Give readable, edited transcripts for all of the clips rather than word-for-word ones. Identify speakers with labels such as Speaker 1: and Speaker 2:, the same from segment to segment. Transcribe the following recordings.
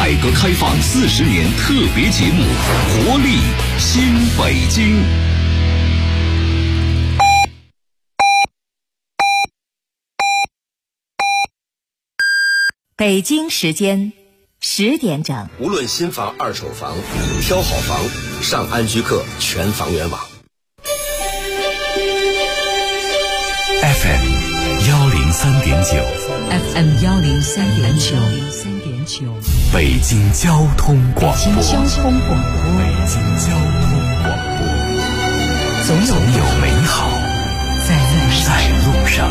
Speaker 1: 改革开放40年特别节目《活力新北京》。
Speaker 2: 北京时间10点整。
Speaker 3: 无论新房、二手房，挑好房，上安居客全房源网。
Speaker 1: FM 103.9
Speaker 2: FM 103.9
Speaker 1: 北京交通广播。
Speaker 2: 北京交通广播，总有美好在路上。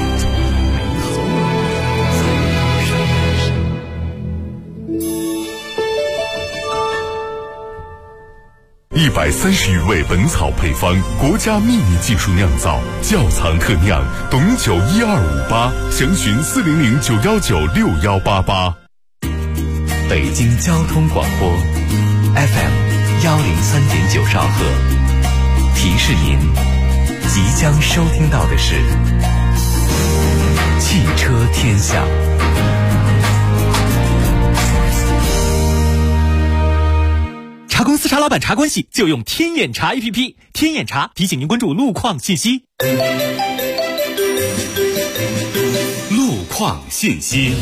Speaker 1: 130余味本草配方，国家秘密技术酿造，窖藏特酿，董酒12588，详询40091961188。北京交通广播 FM 103.9兆赫，提示您即将收听到的是汽车天下。
Speaker 4: 茶公司茶老板茶关系就用天眼查 APP， 天眼查提醒您关注路况信息。
Speaker 1: 路况信息。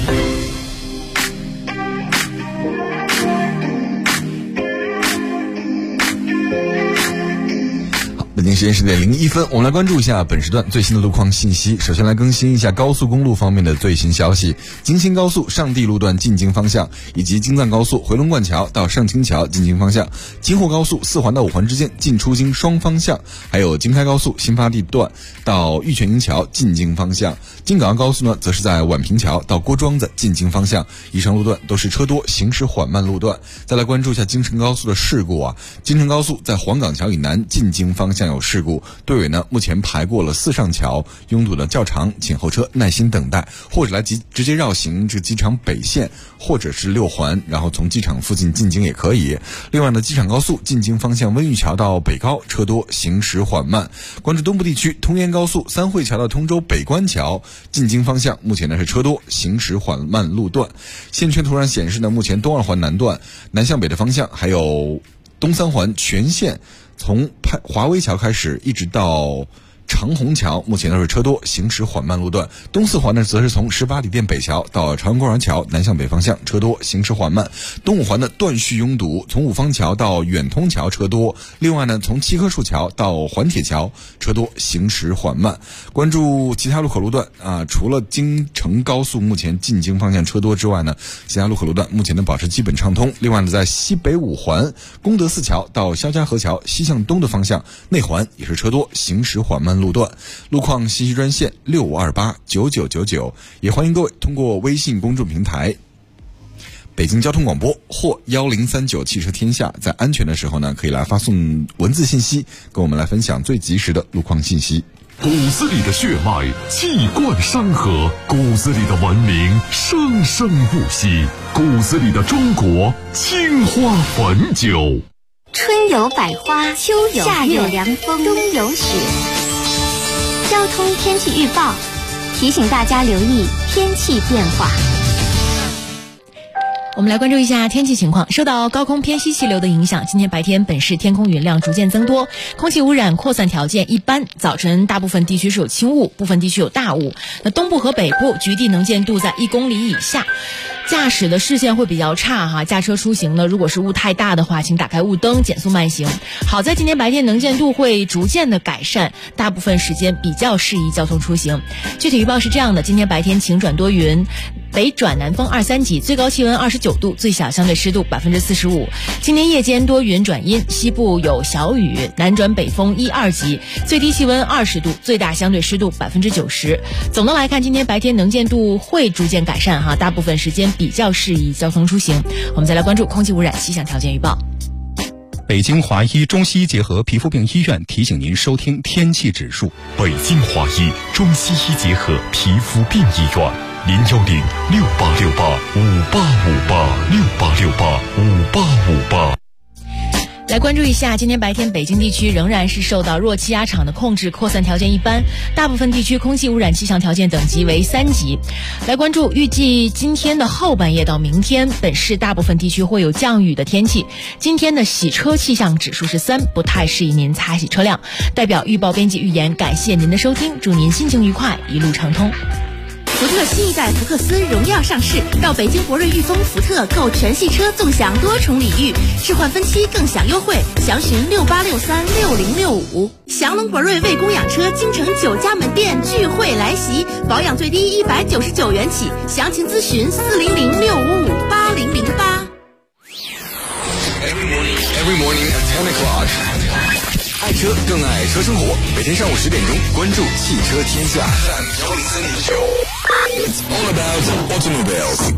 Speaker 5: 北京时间10点01分，我们来关注一下本时段最新的路况信息。首先来更新一下高速公路方面的最新消息。京新高速上地路段进京方向，以及京藏高速回龙观桥到上清桥进京方向，京沪高速4环到5环之间进出京双方向，还有京开高速新发地段到玉泉营桥进京方向。京港澳高速呢，则是在宛平桥到郭庄子进京方向，以上路段都是车多行驶缓慢路段。再来关注一下京承高速的事故啊，京承高速在黄岗桥以南进京方向有事故，队尾呢目前排过了4上桥，拥堵的较长，请后车耐心等待，或者来直接绕行这机场北线或者是6环，然后从机场附近进京也可以。另外呢，机场高速进京方向温榆桥到北高车多行驶缓慢。关注东部地区，通燕高速三汇桥到通州北关桥进京方向目前呢是车多行驶缓慢路段。线圈图上显示呢，目前东2环南段南向北的方向，还有东3环全线从华威桥开始一直到长虹桥，目前都是车多行驶缓慢路段。东4环呢，则是从18里店北桥到朝阳公园桥南向北方向车多行驶缓慢。东5环的断续拥堵，从五方桥到远通桥车多。另外呢，从七棵树桥到环铁桥车多行驶缓慢。关注其他路口路段啊，除了京承高速目前进京方向车多之外呢，其他路口路段目前能保持基本畅通。另外呢，在西北5环功德寺桥到肖家河桥西向东的方向内环也是车多行驶缓慢路段。路况信息专线65289999，也欢迎各位通过微信公众平台北京交通广播或1039汽车天下，在安全的时候呢，可以来发送文字信息跟我们来分享最及时的路况信息。
Speaker 1: 骨子里的血脉气贯山河，骨子里的文明生生不息，骨子里的中国青花汾酒。
Speaker 6: 春有百花，秋有夏有凉风，冬有雪。交通天气预报提醒大家留意天气变化。
Speaker 2: 我们来关注一下天气情况。受到高空偏西气流的影响，今天白天本市天空云量逐渐增多，空气污染扩散条件一般，早晨大部分地区是有轻雾，部分地区有大雾。那东部和北部局地能见度在1公里以下，驾驶的视线会比较差哈。驾车出行呢，如果是雾太大的话，请打开雾灯，减速慢行。好在今天白天能见度会逐渐的改善，大部分时间比较适宜交通出行。具体预报是这样的：今天白天晴转多云，北转南风2、3级，最高气温29度，最小相对湿度45%。今天夜间多云转阴，西部有小雨，南转北风1、2级，最低气温20度，最大相对湿度90%。总的来看，今天白天能见度会逐渐改善哈，大部分时间比较适宜交通出行。我们再来关注空气污染气象条件预报。
Speaker 7: 北京华医中西医结合皮肤病医院提醒您收听天气指数。
Speaker 1: 北京华医中西医结合皮肤病医院，01068685858，68685858。
Speaker 2: 来关注一下，今天白天北京地区仍然是受到弱气压场的控制，扩散条件一般，大部分地区空气污染气象条件等级为3级。来关注，预计今天的后半夜到明天，本市大部分地区会有降雨的天气。今天的洗车气象指数是3，不太适宜您擦洗车辆。代表预报编辑预言，感谢您的收听，祝您心情愉快，一路畅通。
Speaker 8: 福特新一代福克斯荣耀上市，到北京博瑞裕丰福特购全系车纵享多重礼遇，置换分期更享优惠，详询68636065。祥龙博瑞为供养车京城9家门店聚会来袭，保养最低199元起，详情咨询40065580008。
Speaker 5: Every morning at 10 o'clock. 爱车更爱车生活，每天上午10点钟，关注汽车天下。It's all about automobiles.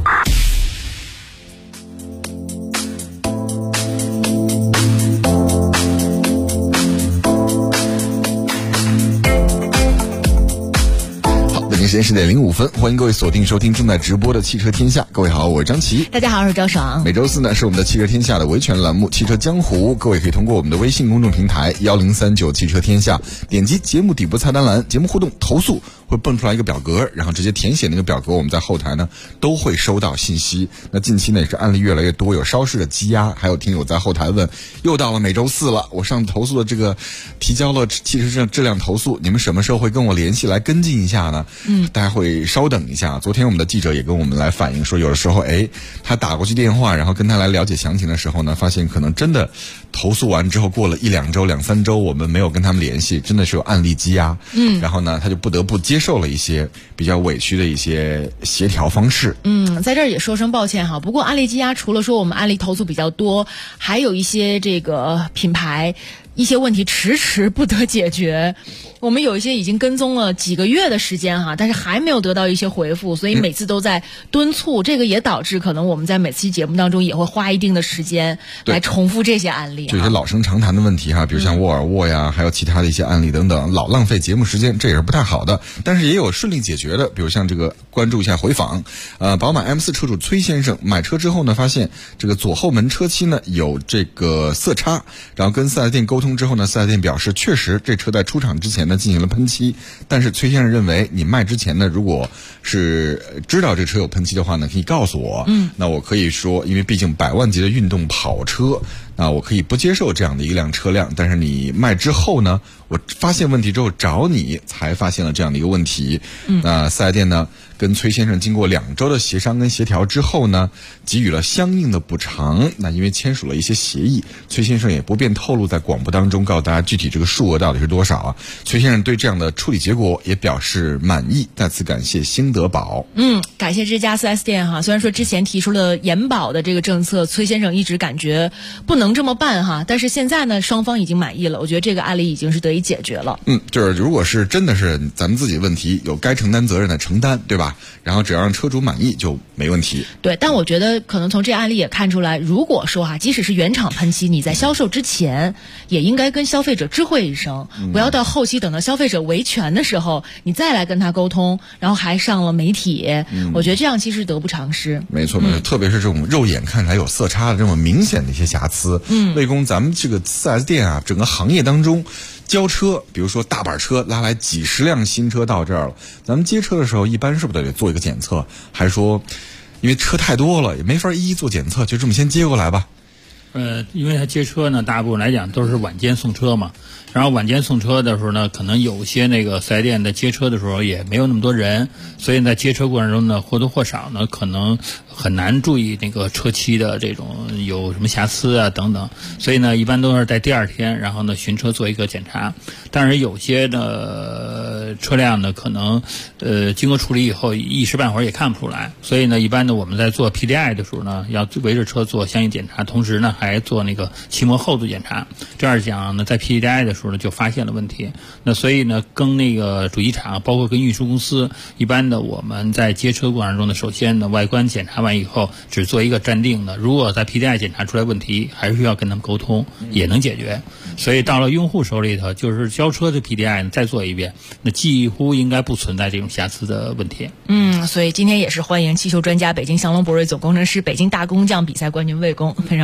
Speaker 5: 时间10点05分，欢迎各位锁定收听正在直播的汽车天下。各位好，我是张琪。
Speaker 2: 大家好，我是赵爽。
Speaker 5: 每周四呢是我们的汽车天下的维权栏目汽车江湖，各位可以通过我们的微信公众平台1039汽车天下，点击节目底部菜单栏节目互动投诉，会蹦出来一个表格，然后直接填写那个表格，我们在后台呢都会收到信息。那近期呢也是案例越来越多，有稍事的积压，还有听友在后台问，又到了每周四了，我上次投诉的这个提交了汽车质量投诉，你们什么时候会跟我联系来跟进一下呢？大家会稍等一下。昨天我们的记者也跟我们来反映说，有的时候他打过去电话，然后跟他来了解详情的时候呢，发现可能真的投诉完之后过了1-2周、2-3周，我们没有跟他们联系，真的是有案例积压。然后呢，他就不得不接受了一些比较委屈的一些协调方式。
Speaker 2: 在这儿也说声抱歉哈。不过案例积压，除了说我们案例投诉比较多，还有一些这个品牌一些问题迟迟不得解决，我们有一些已经跟踪了几个月的时间哈，但是还没有得到一些回复，所以每次都在敦促，这个也导致可能我们在每次节目当中也会花一定的时间来重复这些案例。
Speaker 5: 就一些老生常谈的问题哈，比如像沃尔沃呀，还有其他的一些案例等等，老浪费节目时间，这也是不太好的。但是也有顺利解决的，比如像这个关注一下回访，宝马 M4 车主崔先生买车之后呢，发现这个左后门车漆呢有这个色差，然后跟4S店沟通之后呢，4S店表示确实这车在出厂之前呢进行了喷漆，但是崔先生认为你卖之前呢，如果是知道这车有喷漆的话呢，可以告诉我，那我可以说，因为毕竟100万级的运动跑车，那我可以不接受这样的一辆车辆，但是你卖之后呢，我发现问题之后找你才发现了这样的一个问题。那4S店呢跟崔先生经过2周的协商跟协调之后呢，给予了相应的补偿。那因为签署了一些协议，崔先生也不便透露在广播当中告诉大家具体这个数额到底是多少啊。崔先生对这样的处理结果也表示满意，再次感谢兴德宝。
Speaker 2: 感谢这家 4S 店哈。虽然说之前提出了延保的这个政策，崔先生一直感觉不能这么办哈，但是现在呢双方已经满意了，我觉得这个案例已经是得以解决了。
Speaker 5: 就是如果是真的是咱们自己问题，有该承担责任的承担，对吧？然后只要让车主满意就没问题。
Speaker 2: 对，但我觉得可能从这案例也看出来，如果说哈，即使是原厂喷漆，你在销售之前也应该跟消费者知会一声，不要到后期等到消费者维权的时候，你再来跟他沟通，然后还上了媒体，我觉得这样其实得不偿失。
Speaker 5: 没错，特别是这种肉眼看起来有色差的这么明显的一些瑕疵，为供咱们这个 4S 店啊，整个行业当中交车，比如说大板车拉来几十辆新车到这儿了，咱们接车的时候一般是不是得做一个检测？还是说因为车太多了也没法一一做检测，就这么先接过来吧？
Speaker 9: 因为他接车呢，大部分来讲都是晚间送车嘛。然后晚间送车的时候呢，可能有些那个4S店的接车的时候也没有那么多人，所以在接车过程中呢，或多或少呢，可能很难注意那个车漆的这种有什么瑕疵啊等等，所以呢，一般都是在第2天，然后呢巡车做一个检查。但是有些呢车辆呢，可能经过处理以后一时半会儿也看不出来，所以呢，一般呢我们在做 PDI 的时候呢，要围着车做相应检查，同时呢还做那个漆膜厚度检查。这样讲呢，在 PDI 的时候呢就发现了问题。那所以呢，跟那个主机厂，包括跟运输公司，一般的我们在接车过程中呢，首先呢外观检查完以后，只做一个暂定的。如果在 PDI 检查出来问题，还是需要跟他们沟通，也能解决。所以到了用户手里头，就是交车的 PDI 呢再做一遍，那几乎应该不存在这种瑕疵的问题。
Speaker 2: 所以今天也是欢迎汽修专家、北京祥龙博瑞总工程师、北京大工匠比赛冠军魏工，非常欢迎您啊。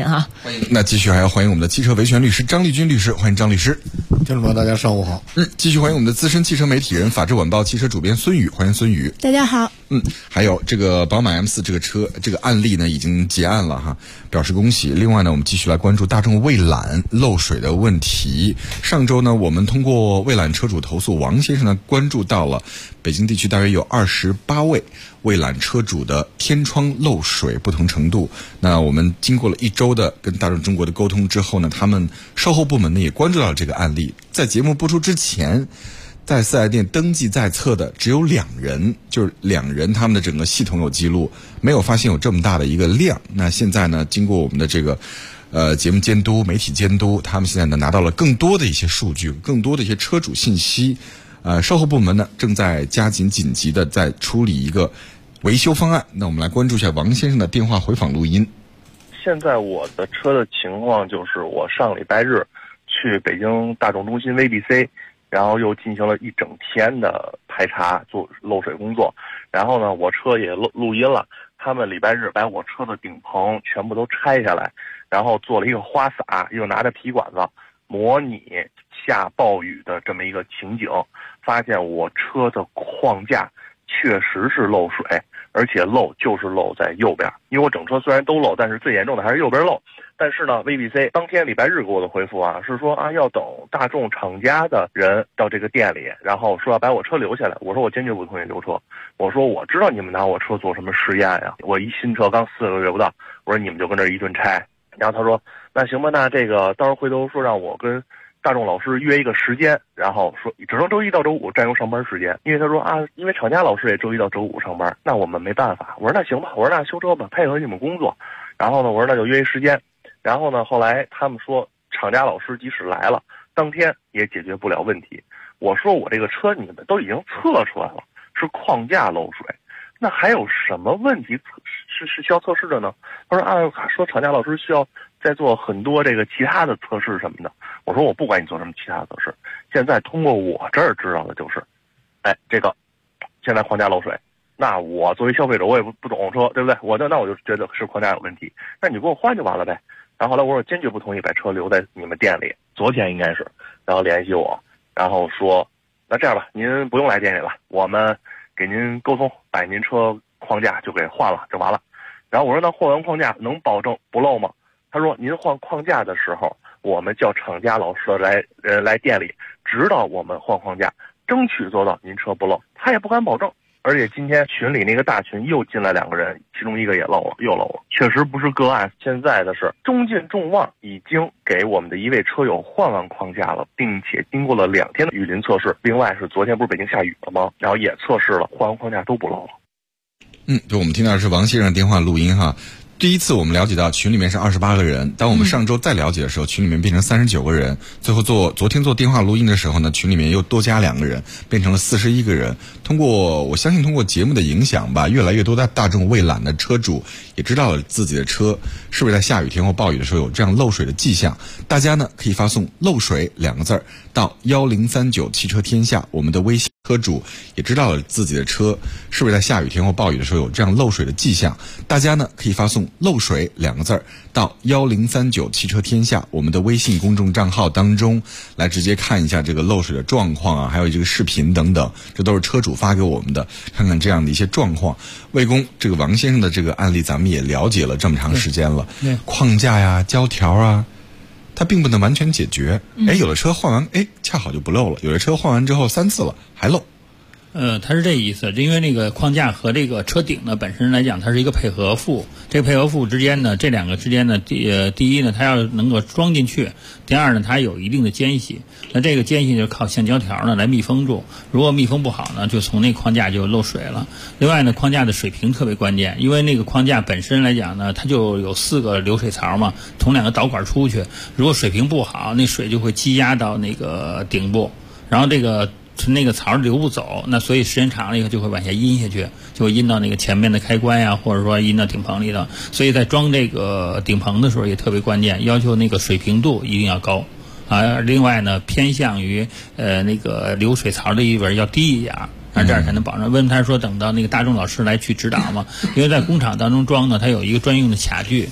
Speaker 2: 点哈。
Speaker 5: 欢迎。那继续还要欢迎我们的汽车维权律师张立军律师，欢迎张律师。
Speaker 10: 听众朋友，大家上午好。
Speaker 5: 继续欢迎我们的资深汽车媒体人、法制晚报汽车主编孙宇，欢迎孙宇。
Speaker 11: 大家好。
Speaker 5: 还有这个宝马 M4 这个车这个案例呢已经结案了哈，表示恭喜。另外呢，我们继续来关注大众蔚揽漏水的问题。上周呢，我们通过蔚揽车主投诉王先生呢，关注到了北京地区大约有28位蔚揽车主的天窗漏水不同程度。那我们经过了1周的跟大众中国的沟通之后呢，他们售后部门呢也关注到了这个案例。在节目播出之前，在四 S 店登记在册的只有2人，就是2人他们的整个系统有记录，没有发现有这么大的一个量。那现在呢，经过我们的这个节目监督、媒体监督，他们现在呢拿到了更多的一些数据，更多的一些车主信息。售后部门呢正在加紧紧急的在处理一个维修方案。那我们来关注一下王先生的电话回访录音。
Speaker 12: 现在我的车的情况就是我上礼拜日去北京大众中心 VBC， 然后又进行了1整天的排查做漏水工作，然后呢我车也录音了，他们礼拜日把我车的顶棚全部都拆下来，然后做了一个花洒，又拿着皮管子模拟下暴雨的这么一个情景，发现我车的框架确实是漏水，而且漏就是漏在右边，因为我整车虽然都漏，但是最严重的还是右边漏。但是呢 VBC 当天礼拜日给我的回复啊，是说要等大众厂家的人到这个店里，然后说要把我车留下来。我说我坚决不同意留车，我说我知道你们拿我车做什么实验呀，我一新车刚4个月不到，我说你们就跟这一顿拆。然后他说那行吧，那这个到时候回头说让我跟大众老师约一个时间，然后说只能周一到周五占用上班时间，因为他说因为厂家老师也周一到周五上班，那我们没办法。我说那行吧，我说那修车吧，配合你们工作。然后呢，我说那就约一时间。然后呢，后来他们说厂家老师即使来了，当天也解决不了问题。我说我这个车你们都已经测出来了，是框架漏水，那还有什么问题是需要测试的呢？他说说厂家老师需要再做很多这个其他的测试什么的。我说我不管你做什么其他的测试，现在通过我这儿知道的就是，这个现在框架漏水，那我作为消费者我也不懂车，对不对？那我就觉得是框架有问题，那你给我换就完了呗。然后后来我说坚决不同意把车留在你们店里，昨天应该是，然后联系我，然后说那这样吧，您不用来店里了，我们给您沟通，把您车框架就给换了就完了。然后我说那换完框架能保证不漏吗？他说您换框架的时候，我们叫厂家老师来店里指导我们换框架，争取做到您车不漏。他也不敢保证。而且今天群里那个大群又进来2个人，其中一个也漏了，又漏了，确实不是个案。现在的是中进众望已经给我们的一位车友换完框架了，并且经过了2天的雨淋测试。另外是昨天不是北京下雨了吗？然后也测试了，换完框架都不漏了。
Speaker 5: 就我们听到的是王先生电话录音哈。第一次我们了解到群里面是28个人，当我们上周再了解的时候，群里面变成39个人。最后昨天做电话录音的时候呢，群里面又多加2个人，变成了41个人。我相信通过节目的影响吧，越来越多的大众蔚揽的车主也知道了自己的车是不是在下雨天或暴雨的时候有这样漏水的迹象。大家呢可以发送漏水2个字到1039汽车天下，我们的微信车主也知道了自己的车是不是在下雨天或暴雨的时候有这样漏水的迹象。大家呢可以发送漏水2个字到1039汽车天下，我们的微信公众账号当中来直接看一下这个漏水的状况啊，还有这个视频等等，这都是车主发给我们的，看看这样的一些状况。魏工，这个王先生的这个案例咱们也了解了这么长时间了，框架呀、胶条啊，它并不能完全解决。有的车换完恰好就不漏了，有的车换完之后3次了还漏。
Speaker 9: 它是这意思，因为那个框架和这个车顶呢本身来讲，它是一个配合副。这个配合副之间呢，这2个之间呢，第一呢，它要能够装进去；第二呢，它有一定的间隙。那这个间隙就靠橡胶条呢来密封住。如果密封不好呢，就从那框架就漏水了。另外呢，框架的水平特别关键，因为那个框架本身来讲呢，它就有4个流水槽嘛，从2个导管出去。如果水平不好，那水就会积压到那个顶部，然后那个槽流不走，那所以时间长了以后就会往下阴下去，就会阴到那个前面的开关呀，或者说阴到顶棚里头。所以在装这个顶棚的时候也特别关键，要求那个水平度一定要高啊。另外呢，偏向于那个流水槽的一边要低一点，这样才能保证。为什么他说等到那个大众老师来去指导嘛？因为在工厂当中装呢，它有一个专用的卡具。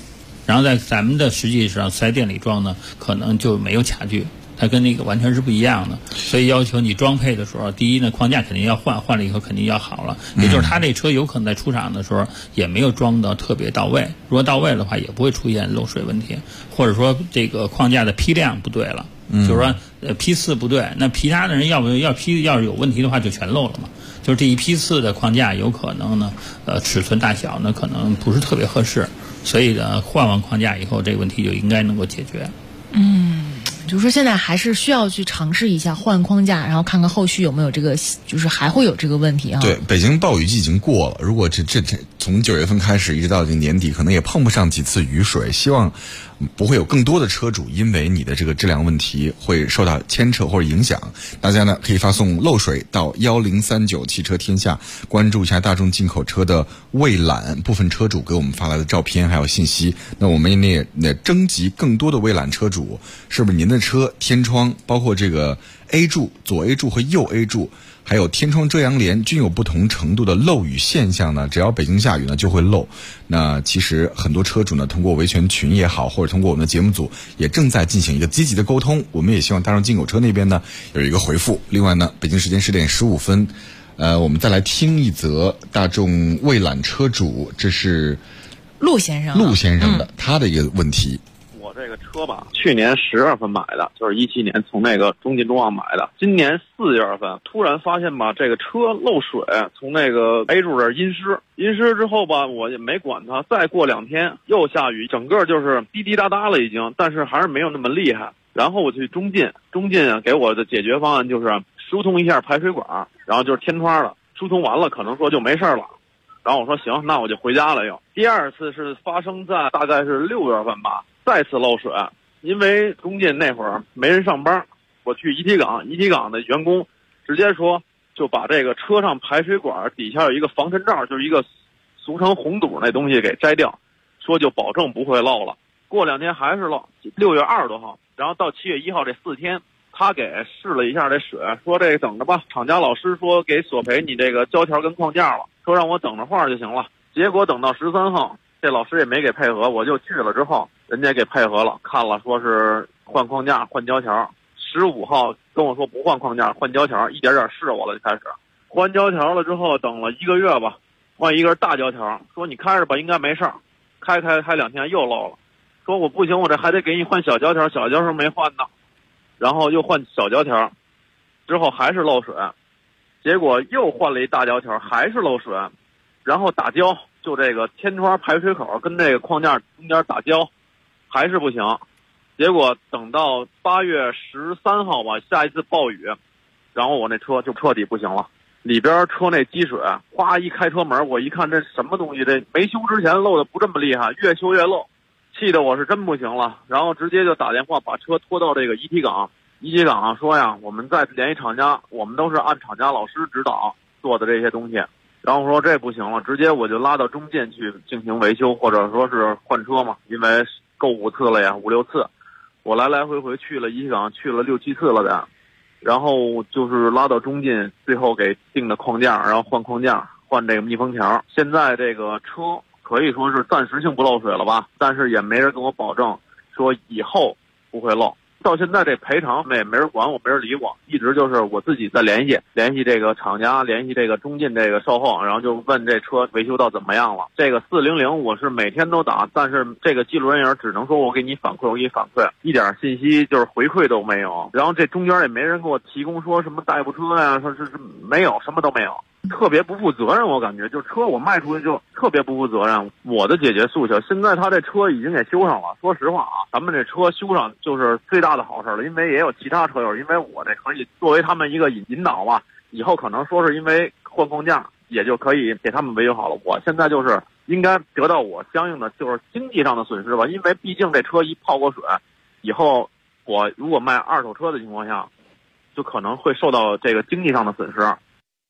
Speaker 9: 然后在咱们的实际上4S店里装呢，可能就没有卡具。它跟那个完全是不一样的，所以要求你装配的时候，第一呢，框架肯定要换了以后肯定要好了。也就是他那车有可能在出厂的时候也没有装到特别到位，如果到位的话，也不会出现漏水问题，或者说这个框架的批量不对了，就是说批次不对，那其他的人要是有问题的话，就全漏了嘛。就是这一批次的框架有可能呢，尺寸大小呢可能不是特别合适，所以呢，换完框架以后，这个问题就应该能够解决。
Speaker 2: 就是说现在还是需要去尝试一下换框架，然后看看后续有没有这个，就是还会有这个问题啊。
Speaker 5: 对，北京暴雨季已经过了，如果这从9月份开始一直到这个年底，可能也碰不上几次雨水。希望不会有更多的车主因为你的这个质量问题会受到牵扯或者影响。大家呢可以发送漏水到1039汽车天下，关注一下大众进口车的蔚揽部分车主给我们发来的照片还有信息。那我们也征集更多的蔚揽车主，是不是您的车天窗包括这个 A 柱、左 A 柱和右 A 柱还有天窗遮阳帘均有不同程度的漏雨现象呢？只要北京下雨呢就会漏。那其实很多车主呢通过维权群也好，或者通过我们的节目组也正在进行一个积极的沟通，我们也希望大众进口车那边呢有一个回复。另外呢，北京时间10点15分，我们再来听一则大众蔚揽车主，这是陆先生的他的一个问题。
Speaker 11: 我这个车吧，去年10月份买的，就是17年从那个中金中旺买的。今年4月份突然发现吧，这个车漏水，从那个 A 柱这阴湿之后吧，我也没管它。再过2天又下雨，整个就是滴滴答答了已经，但是还是没有那么厉害。然后我去中进啊，给我的解决方案就是疏通一下排水管，然后就是天窗了，疏通完了可能说就没事了。然后我说行，那我就回家了又。第二次是发生在大概是6月份吧。再次漏水，因为中进那会儿没人上班，我去一体港的员工直接说就把这个车上排水管底下有一个防尘罩，就是一个俗称红堵那东西给摘掉，说就保证不会漏了。过2天还是漏，6月20多号，然后到7月1号这4天，他给试了一下这水，说这个等着吧，厂家老师说给索赔你这个胶条跟框架了，说让我等着话就行了。结果等到13号，这老师也没给配合，我就去了之后，人家给配合了，看了说是换框架换胶条。15号跟我说不换框架换胶条，一点点试我了，就开始换胶条了。之后等了1个月吧，换一根大胶条，说你开着吧应该没事儿。开2天又漏了，说我不行，我这还得给你换小胶条，小胶条没换呢。然后又换小胶条，之后还是漏水，结果又换了一大胶条，还是漏水。然后打胶，就这个天窗排水口跟这个框架中间打胶，还是不行。结果等到8月13号吧，下一次暴雨，然后我那车就彻底不行了，里边车内积水，哗一开车门，我一看这什么东西，这没修之前漏的不这么厉害，越修越漏，气得我是真不行了。然后直接就打电话把车拖到这个一体港说呀，我们再联系厂家，我们都是按厂家老师指导做的这些东西。然后说这不行了，直接我就拉到中建去进行维修，或者说是换车嘛，因为够5次了呀，5、6次，我来回去了一体港，去了6、7次了的。然后就是拉到中进，最后给定的框架，然后换框架，换这个密封条。现在这个车可以说是暂时性不漏水了吧，但是也没人跟我保证说以后不会漏。到现在这赔偿没人管我，没人理我，一直就是我自己在联系这个厂家，联系这个中进这个售后，然后就问这车维修到怎么样了。这个400我是每天都打，但是这个记录人员只能说我给你反馈，一点信息就是回馈都没有。然后这中间也没人给我提供说什么代步车呀，说是没有，什么都没有。特别不负责任，我感觉就车我卖出去就特别不负责任。我的解决诉求，现在他这车已经给修上了。说实话啊，咱们这车修上就是最大的好事了，因为也有其他车友，因为我这可以作为他们一个引导吧。以后可能说是因为换框架，也就可以给他们维修好了。我现在就是应该得到我相应的就是经济上的损失吧，因为毕竟这车一泡过水，以后我如果卖二手车的情况下，就可能会受到这个经济上的损失。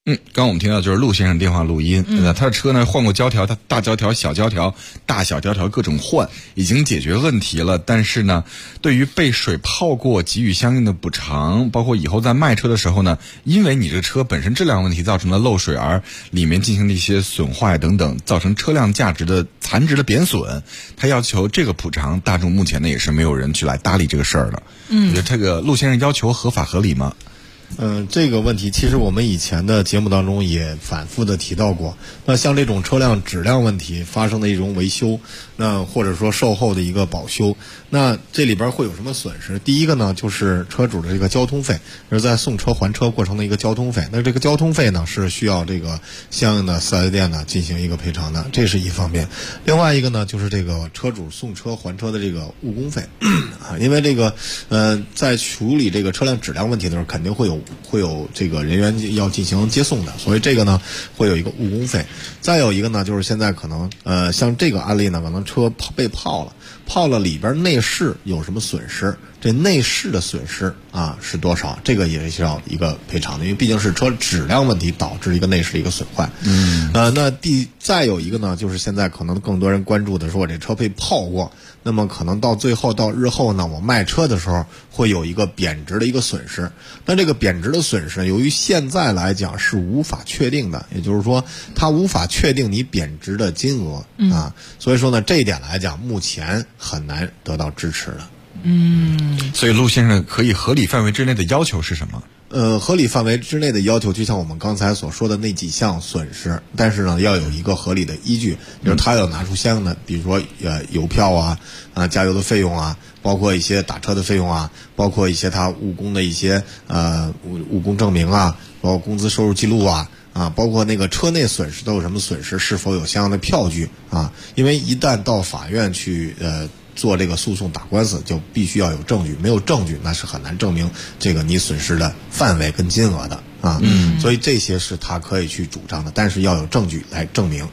Speaker 5: 刚我们听到就是陆先生电话录音，他的车呢换过胶条，他大胶条、小胶条、大小胶条各种换，已经解决问题了。但是呢，对于被水泡过给予相应的补偿，包括以后在卖车的时候呢，因为你这个车本身质量问题造成的漏水而里面进行的一些损坏等等，造成车辆价值的残值的贬损，他要求这个补偿，大众目前呢也是没有人去来搭理这个事儿的。我觉得这个陆先生要求合法合理吗？
Speaker 10: 这个问题其实我们以前的节目当中也反复的提到过。那像这种车辆质量问题发生的一种维修，那或者说售后的一个保修，那这里边会有什么损失？第一个呢，就是车主的这个交通费，是在送车还车过程的一个交通费。那这个交通费呢，是需要这个相应的4S店呢进行一个赔偿的，这是一方面。另外一个呢，就是这个车主送车还车的这个误工费因为这个在处理这个车辆质量问题的时候，肯定会有这个人员要进行接送的，所以这个呢会有一个误工费。再有一个呢，就是现在可能像这个案例呢，可能车被泡了里边内饰有什么损失，这内饰的损失是多少，这个也是要一个赔偿的，因为毕竟是车质量问题导致一个内饰的一个损坏。那再有一个呢，就是现在可能更多人关注的是我这车被泡过，那么可能到最后到日后呢，我卖车的时候会有一个贬值的一个损失。那这个贬值的损失，由于现在来讲是无法确定的，也就是说它无法确定你贬值的金额所以说呢，这一点来讲，目前很难得到支持的。
Speaker 5: 所以陆先生可以合理范围之内的要求是什么？
Speaker 10: 合理范围之内的要求，就像我们刚才所说的那几项损失，但是呢，要有一个合理的依据，就是他要拿出相应的，比如说油票加油的费用包括一些打车的费用包括一些他误工的一些误工证明包括工资收入记录包括那个车内损失都有什么损失，是否有相应的票据因为一旦到法院去做这个诉讼打官司，就必须要有证据，没有证据那是很难证明这个你损失的范围跟金额的所以这些是他可以去主张的，但是要有证据来证明。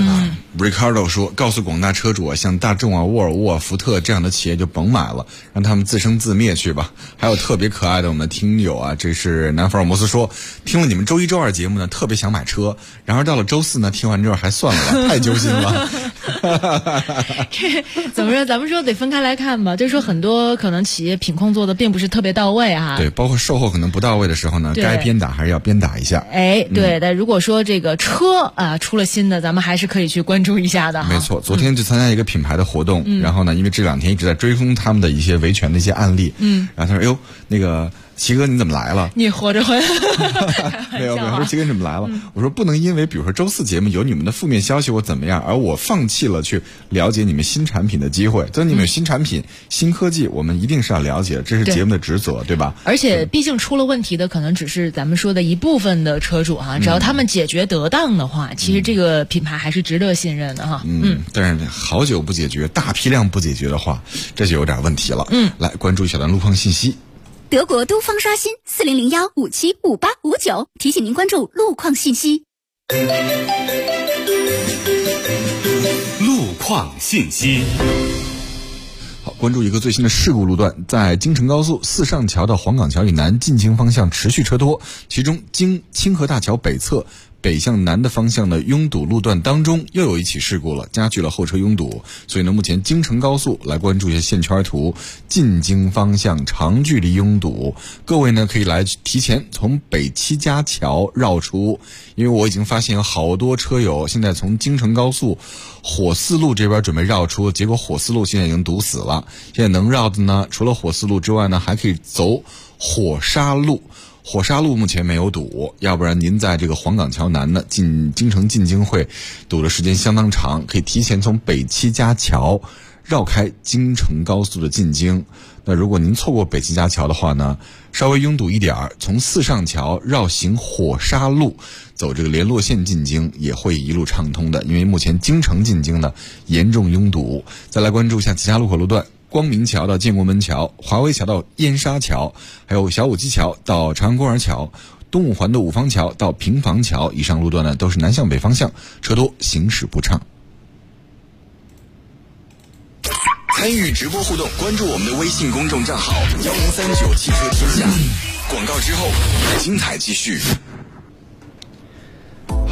Speaker 5: Ricardo 说，告诉广大车主像大众沃尔沃、福特这样的企业就甭买了，让他们自生自灭去吧。还有特别可爱的我们的听友这是南福尔摩斯说，听了你们周一周二节目呢，特别想买车，然而到了周四呢，听完之后还算了吧，太揪心了。
Speaker 2: 这怎么说？咱们说得分开来看吧，就是说很多可能企业品控做的并不是特别到位
Speaker 5: 对，包括售后可能不到位的时候呢，该鞭打还是要鞭打一下。
Speaker 2: 对，但如果说这个车出了新的，咱们还是可以去关注一下的。
Speaker 5: 没错，昨天就参加一个品牌的活动，然后呢，因为这2天一直在追踪他们的一些维权的一些案例，然后他说：“哎呦，那个齐哥你怎么来了？
Speaker 2: 你活着回来
Speaker 5: 没有，他说齐哥你怎么来了？我说不能因为比如说周4节目有你们的负面消息或怎么样，而我放弃了去了解你们新产品的机会。等你们有新产品、新科技，我们一定是要了解，这是节目的职责，对吧？
Speaker 2: 而且毕竟出了问题的可能只是咱们说的一部分的车主只要他们解决得当的话，其实这个品牌还是值得信任的
Speaker 5: 但是好久不解决，大批量不解决的话，这就有点问题了。来关注一小段路况信息。
Speaker 13: 德国东方刷新4001575859，提醒您关注路况信息。
Speaker 1: 路况信息。
Speaker 5: 好，关注一个最新的事故路段，在京承高速四上桥到黄岗桥以南进京方向持续车多，其中经清河大桥北侧北向南的方向的拥堵路段当中又有一起事故了，加剧了后车拥堵。所以呢，目前京承高速来关注一下线圈图，进京方向长距离拥堵，各位呢可以来提前从北七家桥绕出，因为我已经发现有好多车友现在从京承高速火四路这边准备绕出，结果火四路现在已经堵死了。现在能绕的呢，除了火四路之外呢，还可以走火沙路。火沙路目前没有堵，要不然您在这个黄岗桥南呢进京承进京会堵的时间相当长，可以提前从北七家桥绕开京承高速的进京。那如果您错过北七家桥的话呢，稍微拥堵一点，从四上桥绕行火沙路走这个联络线进京也会一路畅通的，因为目前京承进京呢严重拥堵。再来关注一下其他路口路段，光明桥到建国门桥，华威桥到燕沙桥，还有小武基桥到长安公园桥，东五环的五方桥到平房桥，以上路段呢都是南向北方向，车多行驶不畅。
Speaker 1: 参与直播互动，关注我们的微信公众账号1039汽车天下。广告之后，精彩继续。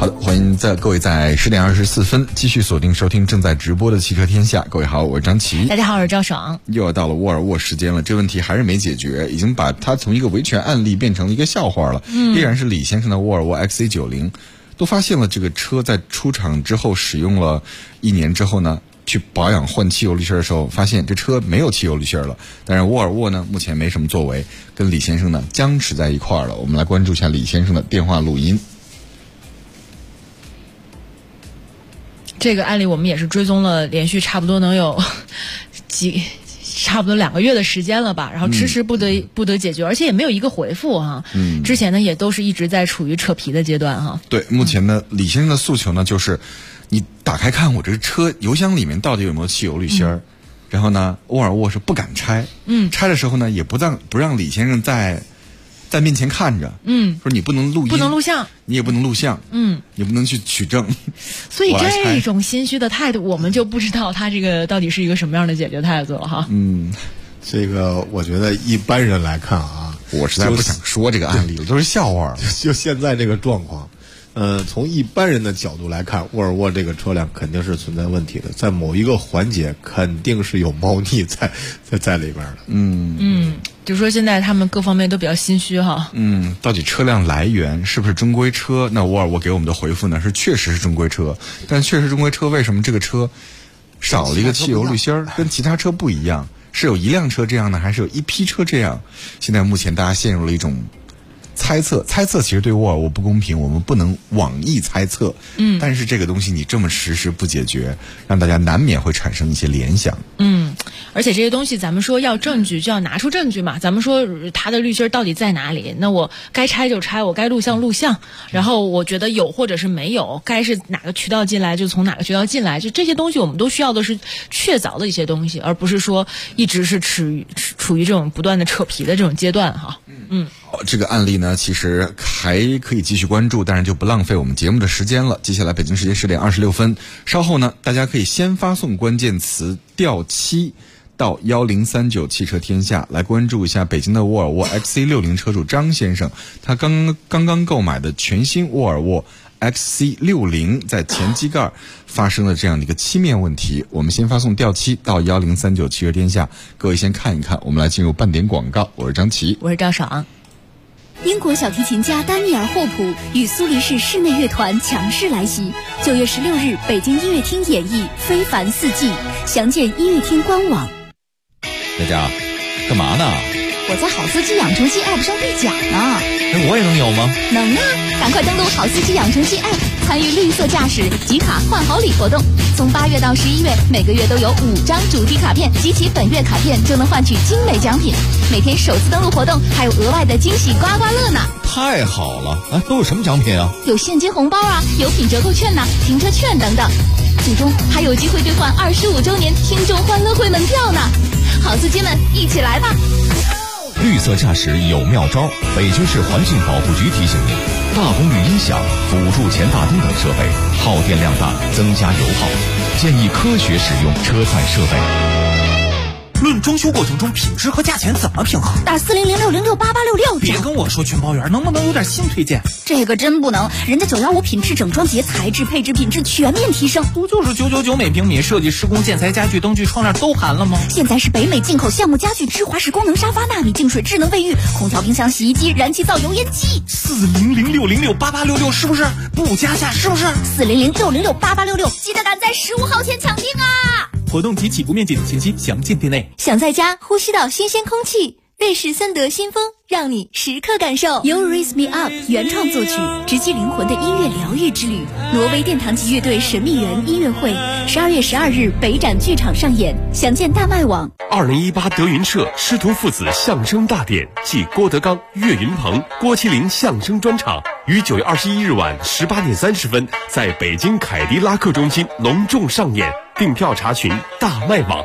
Speaker 5: 好的，欢迎各位在10点24分继续锁定收听正在直播的汽车天下。各位好，我是张琪。
Speaker 2: 大家好，我是赵爽。
Speaker 5: 又要到了沃尔沃时间了，这问题还是没解决，已经把它从一个维权案例变成了一个笑话了。依然是李先生的沃尔沃 XC90，都发现了这个车在出厂之后使用了1年之后呢，去保养换汽油滤芯的时候，发现这车没有汽油滤芯了。但是沃尔沃呢，目前没什么作为，跟李先生呢僵持在一块儿了。我们来关注一下李先生的电话录音。
Speaker 2: 这个案例我们也是追踪了，连续差不多能有差不多2个月的时间了吧，然后迟迟不得解决，而且也没有一个回复哈。之前呢也都是一直在处于扯皮的阶段哈。
Speaker 5: 对，目前呢，李先生的诉求呢就是，你打开看我这个车油箱里面到底有没有汽油滤芯儿，然后呢，沃尔沃是不敢拆，拆的时候呢也不让李先生在面前看着，说你不能录音，
Speaker 2: 不能录像，
Speaker 5: 你也不能录像，你不能去取证。
Speaker 2: 所以这种心虚的态度，我们就不知道他这个到底是一个什么样的解决态度了哈。
Speaker 10: 这个我觉得一般人来看啊，
Speaker 5: 我实在不想说这个案例了，都是笑话。
Speaker 10: 就现在这个状况，从一般人的角度来看，沃尔沃这个车辆肯定是存在问题的，在某一个环节肯定是有猫腻在里边的。
Speaker 2: 就是说现在他们各方面都比较心虚哈。
Speaker 5: 到底车辆来源是不是中规车？那沃尔沃给我们的回复呢是确实是中规车，但确实中规车为什么这个车少了一个汽油滤芯儿，跟其他车不一样？是有一辆车这样呢，还是有一批车这样？现在目前大家陷入了一种猜测其实对沃尔沃不公平，我们不能妄议猜测。但是这个东西你这么迟不解决，让大家难免会产生一些联想。
Speaker 2: 而且这些东西咱们说要证据就要拿出证据嘛，咱们说它的滤芯到底在哪里，那我该拆就拆，我该录像录像，然后我觉得有或者是没有，该是哪个渠道进来就从哪个渠道进来，就这些东西我们都需要的是确凿的一些东西，而不是说一直是处于这种不断的扯皮的这种阶段哈。
Speaker 5: 这个案例呢其实还可以继续关注，但是就不浪费我们节目的时间了。接下来北京时间10点26分，稍后呢大家可以先发送关键词掉漆到1039汽车天下，来关注一下北京的沃尔沃 XC60 车主张先生，他刚刚购买的全新沃尔沃 XC60 在前机盖发生了这样的一个漆面问题。我们先发送掉漆到1039汽车天下，各位先看一看。我们来进入半点广告，我是张琪，
Speaker 2: 我是赵爽。
Speaker 13: 英国小提琴家丹尼尔·霍普与苏黎世室内乐团强势来袭，9月16日北京音乐厅演绎《非凡四季》，详见音乐厅官网。
Speaker 14: 佳佳，干嘛呢？
Speaker 13: 我在好司机养成系 App 上兑奖呢。
Speaker 14: 我也能有吗？
Speaker 13: 能啊！赶快登录好司机养成系 App， 参与绿色驾驶集卡换好礼活动。从8月到11月，每个月都有5张主题卡片，集齐本月卡片就能换取精美奖品。每天首次登录活动还有额外的惊喜刮刮乐呢！
Speaker 14: 太好了！都有什么奖品啊？
Speaker 13: 有现金红包啊，有品折扣券呐，停车券等等。最终还有机会兑换25周年听众欢乐会门票呢！好司机们，一起来吧！
Speaker 14: 绿色驾驶有妙招，北京市环境保护局提醒您：大功率音响、辅助前大灯等设备耗电量大，增加油耗，建议科学使用车载设备。
Speaker 4: 论装修过程中品质和价钱怎么平衡？
Speaker 13: 打4006068866。
Speaker 4: 别跟我说全包圆，能不能有点新推荐？
Speaker 13: 这个真不能，人家915品质整装节，材质配置品质全面提升。
Speaker 4: 不就是999每平米，设计施工建材家具灯具窗帘都含了吗？
Speaker 13: 现在是北美进口橡木家具、芝华士功能沙发、纳米净水、智能卫浴、空调、冰箱、洗衣机、燃气灶、油烟机。
Speaker 4: 4006068866是不是？不加价是不是
Speaker 13: ？4006068866，记得赶在15号前抢订啊！
Speaker 4: 活动及起步面积等信息详见店内。
Speaker 15: 想在家呼吸到新鲜空气，瑞士森德新风让你时刻感受。
Speaker 13: You Raise Me Up 原创作曲，直击灵魂的音乐疗愈之旅。挪威殿堂级乐队神秘人音乐会，12月12日北展剧场上演，详见大麦网。
Speaker 16: 2018德云社师徒父子相声大典暨郭德纲、岳云鹏、郭麒麟相声专场于9月21日晚18点30分在北京凯迪拉克中心隆重上演。订票查询大麦网。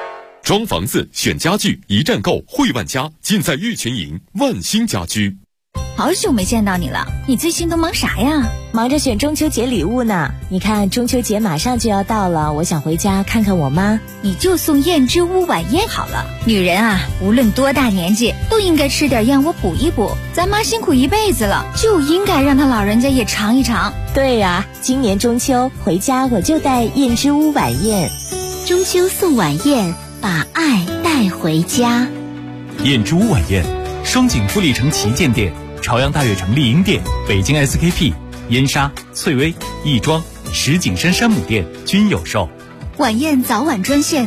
Speaker 16: 装房子选家具一站购汇万家，尽在玉群营万兴家居。
Speaker 13: 好久没见到你了，你最近都忙啥呀？
Speaker 2: 忙着选中秋节礼物呢。你看中秋节马上就要到了，我想回家看看我妈。
Speaker 13: 你就送燕之屋晚宴好了。女人啊，无论多大年纪，都应该吃点燕窝补一补。咱妈辛苦一辈子了，就应该让她老人家也尝一尝。
Speaker 2: 对呀，今年中秋回家我就带燕之屋晚宴。
Speaker 6: 中秋送晚宴，把爱带回家。
Speaker 4: 燕之屋晚宴，双井富力城旗舰店、朝阳大悦城丽婴店、北京 SKP、燕莎、翠微、亦庄、石景山山姆店均有售。
Speaker 8: 晚宴早晚专线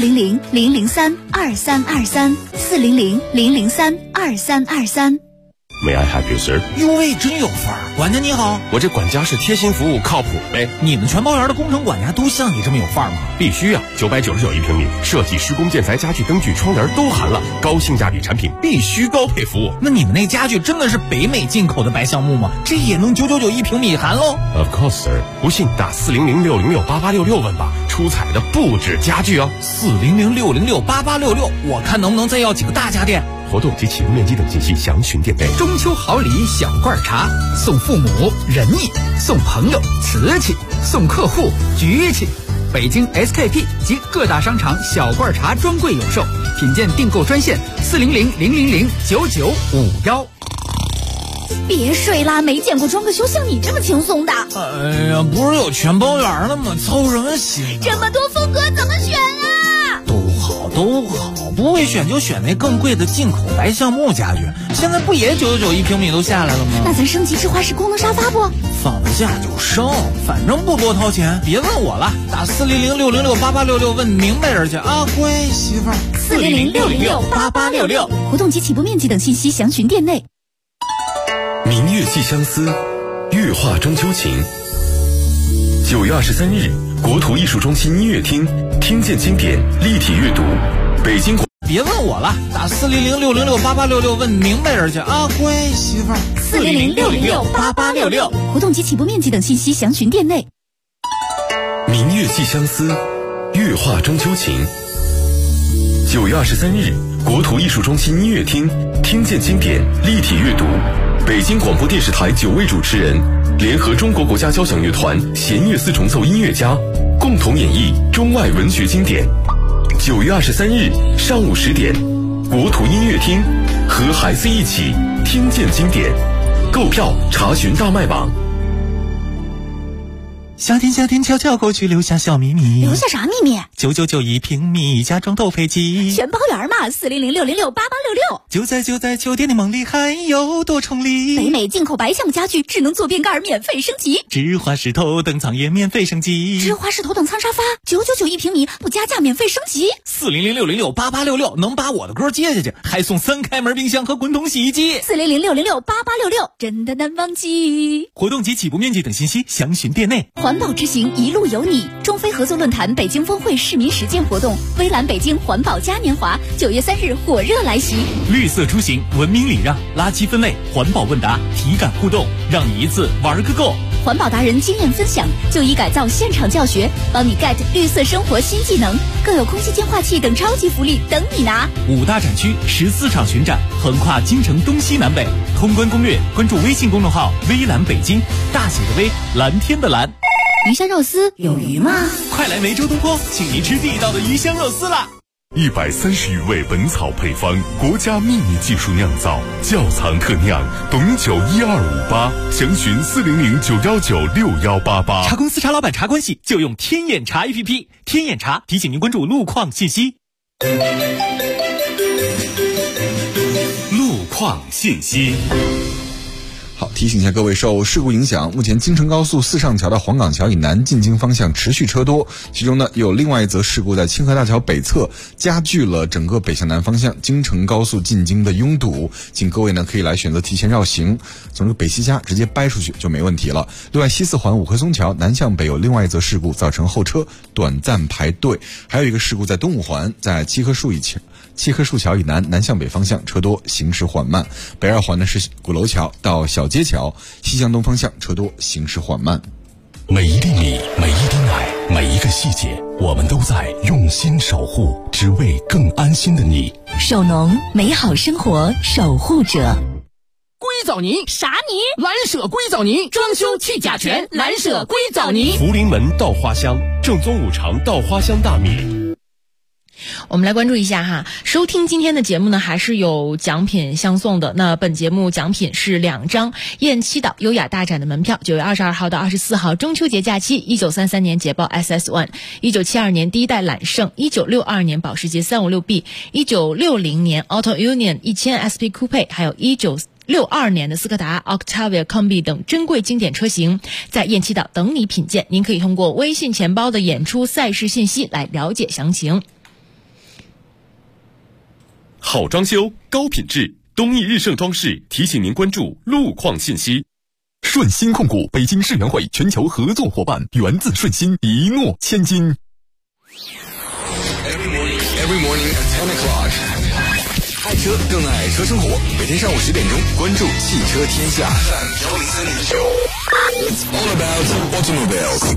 Speaker 8: 400-003-2323，400-003-2323。
Speaker 16: May I help you, sir？
Speaker 17: 哟喂，真有范儿！管家你好，
Speaker 16: 我这管家是贴心服务，靠谱呗。
Speaker 17: 你们全包园的工程管家都像你这么有范儿吗？
Speaker 16: 必须啊！999一平米，设计、施工、建材、家具、灯具、窗帘都含了，高性价比产品，必须高配服务。
Speaker 17: 那你们那家具真的是北美进口的白橡木吗？这也能999一平米含喽
Speaker 16: ？Of course, sir。不信打400-606-8866问吧，出彩的不止家具哦。
Speaker 17: 400-606-8866，我看能不能再要几个大家电。
Speaker 16: 活动及启用面积等信息详询店内。
Speaker 18: 中秋好礼小罐茶，送父母仁义，送朋友瓷器，送客户局气。北京 SKP 及各大商场小罐茶专柜有售，品鉴订购专线400-000-9951。
Speaker 13: 别睡啦，没见过装个修像你这么轻松的。
Speaker 17: 哎呀，不是有全包园了吗？操什么心啊？
Speaker 13: 这么多风格怎么选啊？
Speaker 17: 都好，不会选就选那更贵的进口白橡木家具。现在不也999一平米都下来了吗？
Speaker 13: 那咱升级智化式功能沙发不？
Speaker 17: 放得下就升，反正不多掏钱。别问我了，打400-606-8866问明白人去啊，乖媳妇儿。
Speaker 13: 400-606-8866，活动及起步面积等信息详询店内。
Speaker 14: 明月寄相思，月画中秋情。9月23日，国土艺术中心音乐厅，听见经典立体阅读，北京。
Speaker 17: 别问我了，打400-606-8866问明白人去啊，乖媳妇儿。
Speaker 13: 400-606-8866，活动及起步面积等信息详询店内。
Speaker 14: 明月寄相思，月画中秋情。9月23日，国土艺术中心音乐厅，听见经典立体阅读，北京广播电视台9位主持人联合中国国家交响乐团弦乐四重奏音乐家，共同演绎中外文学经典。9月23日上午10点，国土音乐厅，和孩子一起听见经典。购票查询大麦网。
Speaker 4: 夏天悄悄过去，留下小秘密。
Speaker 13: 留下啥秘密
Speaker 4: ？999一平米，家装都配齐。
Speaker 13: 全包圆嘛，400-606-8866。
Speaker 4: 就在酒店的梦里，还有多重礼。
Speaker 13: 北美进口白橡木家具，智能坐便盖免费升级。
Speaker 4: 智化式头等舱也免费升级。
Speaker 13: 智化式头等舱沙发999一平米，不加价免费升级。
Speaker 17: 400-606-8866能把我的歌接下去，还送3开门冰箱和滚筒洗衣机。
Speaker 13: 400-606-8866，真的难忘记。
Speaker 4: 活动及起步面积等信息详询店内。
Speaker 13: 环保之行一路有你，中非合作论坛北京峰会市民实践活动，微蓝北京环保嘉年华9月3日火热来袭。
Speaker 4: 绿色出行，文明礼让，垃圾分类，环保问答，体感互动，让你一次玩个够。
Speaker 13: 环保达人经验分享，就医改造现场教学，帮你 get 绿色生活新技能，更有空气净化器等超级福利等你拿。
Speaker 4: 5大展区14场巡展，横跨京城东西南北。通关攻略，关注微信公众号微蓝北京，大写的微，蓝天的蓝。
Speaker 13: 鱼香肉丝有鱼吗？
Speaker 4: 快来梅州东坡，请您吃地道的鱼香肉丝啦
Speaker 19: ！130余味本草配方，国家秘密技术酿造，窖藏特酿，董酒12588，详询400-919-6188。
Speaker 4: 茶公司茶老板茶关系就用天眼茶 APP， 天眼茶提醒您关注路况信息。
Speaker 19: 路况信息。
Speaker 5: 好，提醒一下各位，受事故影响，目前京承高速四上桥到黄岗桥以南进京方向持续车多，其中呢有另外一则事故在清河大桥北侧，加剧了整个北向南方向京承高速进京的拥堵，请各位呢可以来选择提前绕行，从这个北西家直接掰出去就没问题了。另外西四环五棵松桥南向北有另外一则事故，造成后车短暂排队，还有一个事故在东五环，在七棵树桥以南南向北方向车多，行驶缓慢。北二环呢是鼓楼桥到小街桥，西向东方向车多，行驶缓慢。
Speaker 14: 每一粒米，每一滴奶，每一个细节，我们都在用心守护，只为更安心的你。
Speaker 2: 守农，美好生活守护者。
Speaker 17: 归
Speaker 20: 藻泥。
Speaker 8: 啥泥？
Speaker 20: 蓝舍硅藻泥，装修去甲醛，蓝舍硅藻泥。
Speaker 16: 福临门稻花香，正宗五常稻花香大米。
Speaker 2: 我们来关注一下哈，收听今天的节目呢，还是有奖品相送的。那本节目奖品是2张雁栖岛优雅大展的门票，9月22号到24号中秋节假期，1933年捷豹 SS1，1972年第一代揽胜，1962年保时捷 356B，1960年 Auto Union 1000 SP Coupe， 还有1962年的斯柯达 Octavia Combi 等珍贵经典车型，在雁栖岛等你品鉴。您可以通过微信钱包的演出赛事信息来了解详情。
Speaker 16: 好装修，高品质，东义日盛装饰提醒您关注路况信息。
Speaker 19: 顺鑫控股北京世园会全球合作伙伴，源自顺鑫，一诺千金。
Speaker 5: Every morning at 10 o'clock， 爱车更爱车生活。每天上午10点钟，关注汽车天下。It's all about automobiles。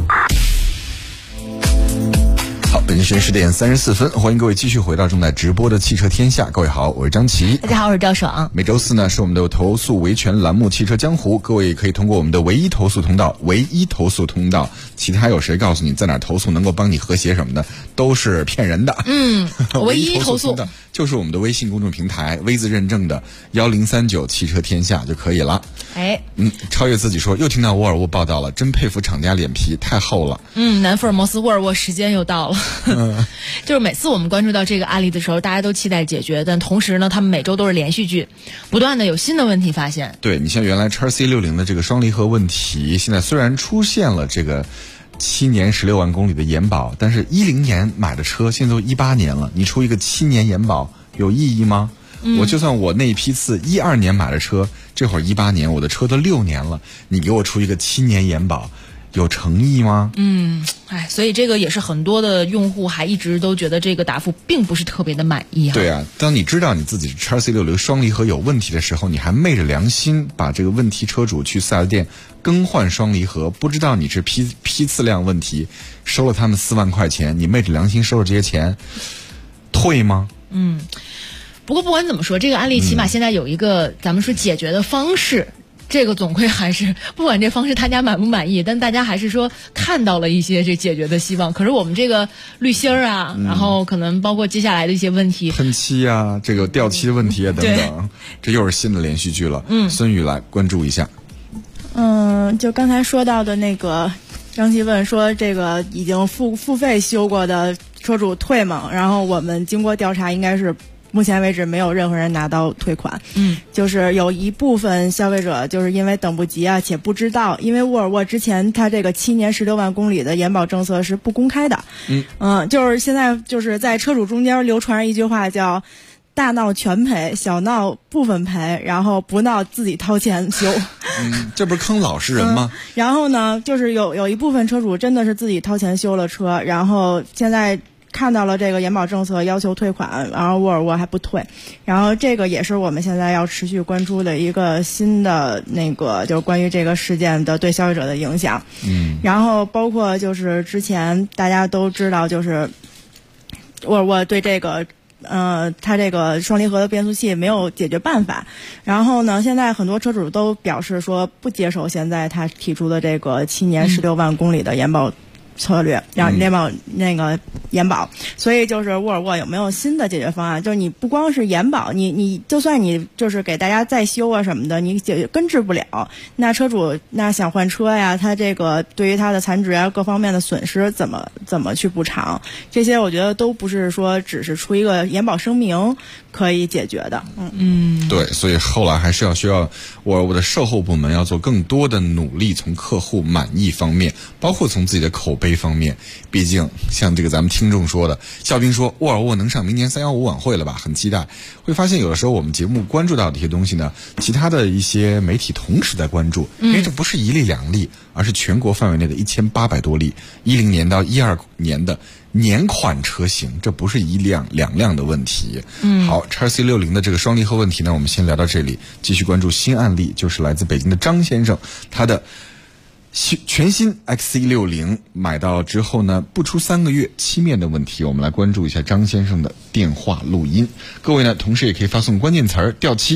Speaker 5: 好，北京时间10点34分，欢迎各位继续回到正在直播的汽车天下。各位好，我是张琪。
Speaker 2: 大家好，我是赵爽。
Speaker 5: 每周四呢是我们的投诉维权栏目《汽车江湖》，各位可以通过我们的唯一投诉通道，其他有谁告诉你在哪投诉能够帮你和谐什么的，都是骗人的。
Speaker 2: 唯一投诉
Speaker 5: 就是我们的微信公众平台 V 字认证的1039汽车天下就可以了。超越自己说又听到沃尔沃报道了，真佩服厂家脸皮太厚了。
Speaker 2: 南福尔摩斯沃尔沃时间又到了。就是每次我们关注到这个案例的时候，大家都期待解决，但同时呢，他们每周都是连续剧，不断的有新的问题发现。
Speaker 5: 对，你像原来 XC60 的这个双离合问题，现在虽然出现了这个7年16万公里的延保，但是10年买的车现在都18年了，你出一个7年延保有意义吗？我就算我那一批次12年买的车，这会儿18年，我的车都6年了，你给我出一个7年延保，有诚意吗？
Speaker 2: 所以这个也是很多的用户还一直都觉得这个答复并不是特别的满意。
Speaker 5: 对啊，当你知道你自己是 XC60 双离合有问题的时候，你还昧着良心把这个问题车主去4S店更换双离合，不知道你是批次量问题，收了他们4万块钱，你昧着良心收了这些钱，退吗？
Speaker 2: 不过不管怎么说，这个案例起码现在有一个咱们说解决的方式。这个总归还是不管这方式大家满不满意，但大家还是说看到了一些这解决的希望。可是我们这个滤芯儿啊，然后可能包括接下来的一些问题，
Speaker 5: 喷漆啊，这个掉漆的问题啊等等，这又是新的连续剧了。孙宇来关注一下。
Speaker 21: 就刚才说到的那个张希问说，这个已经付费修过的车主退吗？然后我们经过调查，应该是目前为止没有任何人拿到退款。就是有一部分消费者就是因为等不及啊，且不知道，因为沃尔沃之前它这个7年16万公里的延保政策是不公开的。就是现在就是在车主中间流传着一句话叫大闹全赔，小闹部分赔，然后不闹自己掏钱修。
Speaker 5: 这不是坑老实人吗？
Speaker 21: 然后呢，就是有一部分车主真的是自己掏钱修了车，然后现在看到了这个延保政策要求退款，然后沃尔沃还不退，然后这个也是我们现在要持续关注的一个新的那个就是关于这个事件的对消费者的影响。然后包括就是之前大家都知道，就是沃尔沃对这个它这个双离合的变速器没有解决办法，然后呢，现在很多车主都表示说不接受现在他提出的这个7年16万公里的延保策略，让延保那个延保，所以就是沃尔沃有没有新的解决方案？就是你不光是延保，你就算你就是给大家再修啊什么的，你根治不了，那车主那想换车呀，他这个对于他的残值啊各方面的损失怎么去补偿？这些我觉得都不是说只是出一个延保声明可以解决的。
Speaker 5: 对，所以后来还是需要沃尔沃的售后部门要做更多的努力，从客户满意方面，包括从自己的口碑方面。毕竟像这个咱们听众说的，肖斌说沃尔沃能上明年315晚会了吧，很期待。会发现有的时候我们节目关注到这些东西呢，其他的一些媒体同时在关注，因为这不是一例两例，而是全国范围内的1800多例，10年到12年的年款车型，这不是一辆两辆的问题。好， XC60 的这个双离合问题呢，我们先聊到这里，继续关注新案例，就是来自北京的张先生，他的全新 XC60 买到之后呢，不出3个月漆面的问题，我们来关注一下张先生的电话录音。各位呢，同时也可以发送关键词掉漆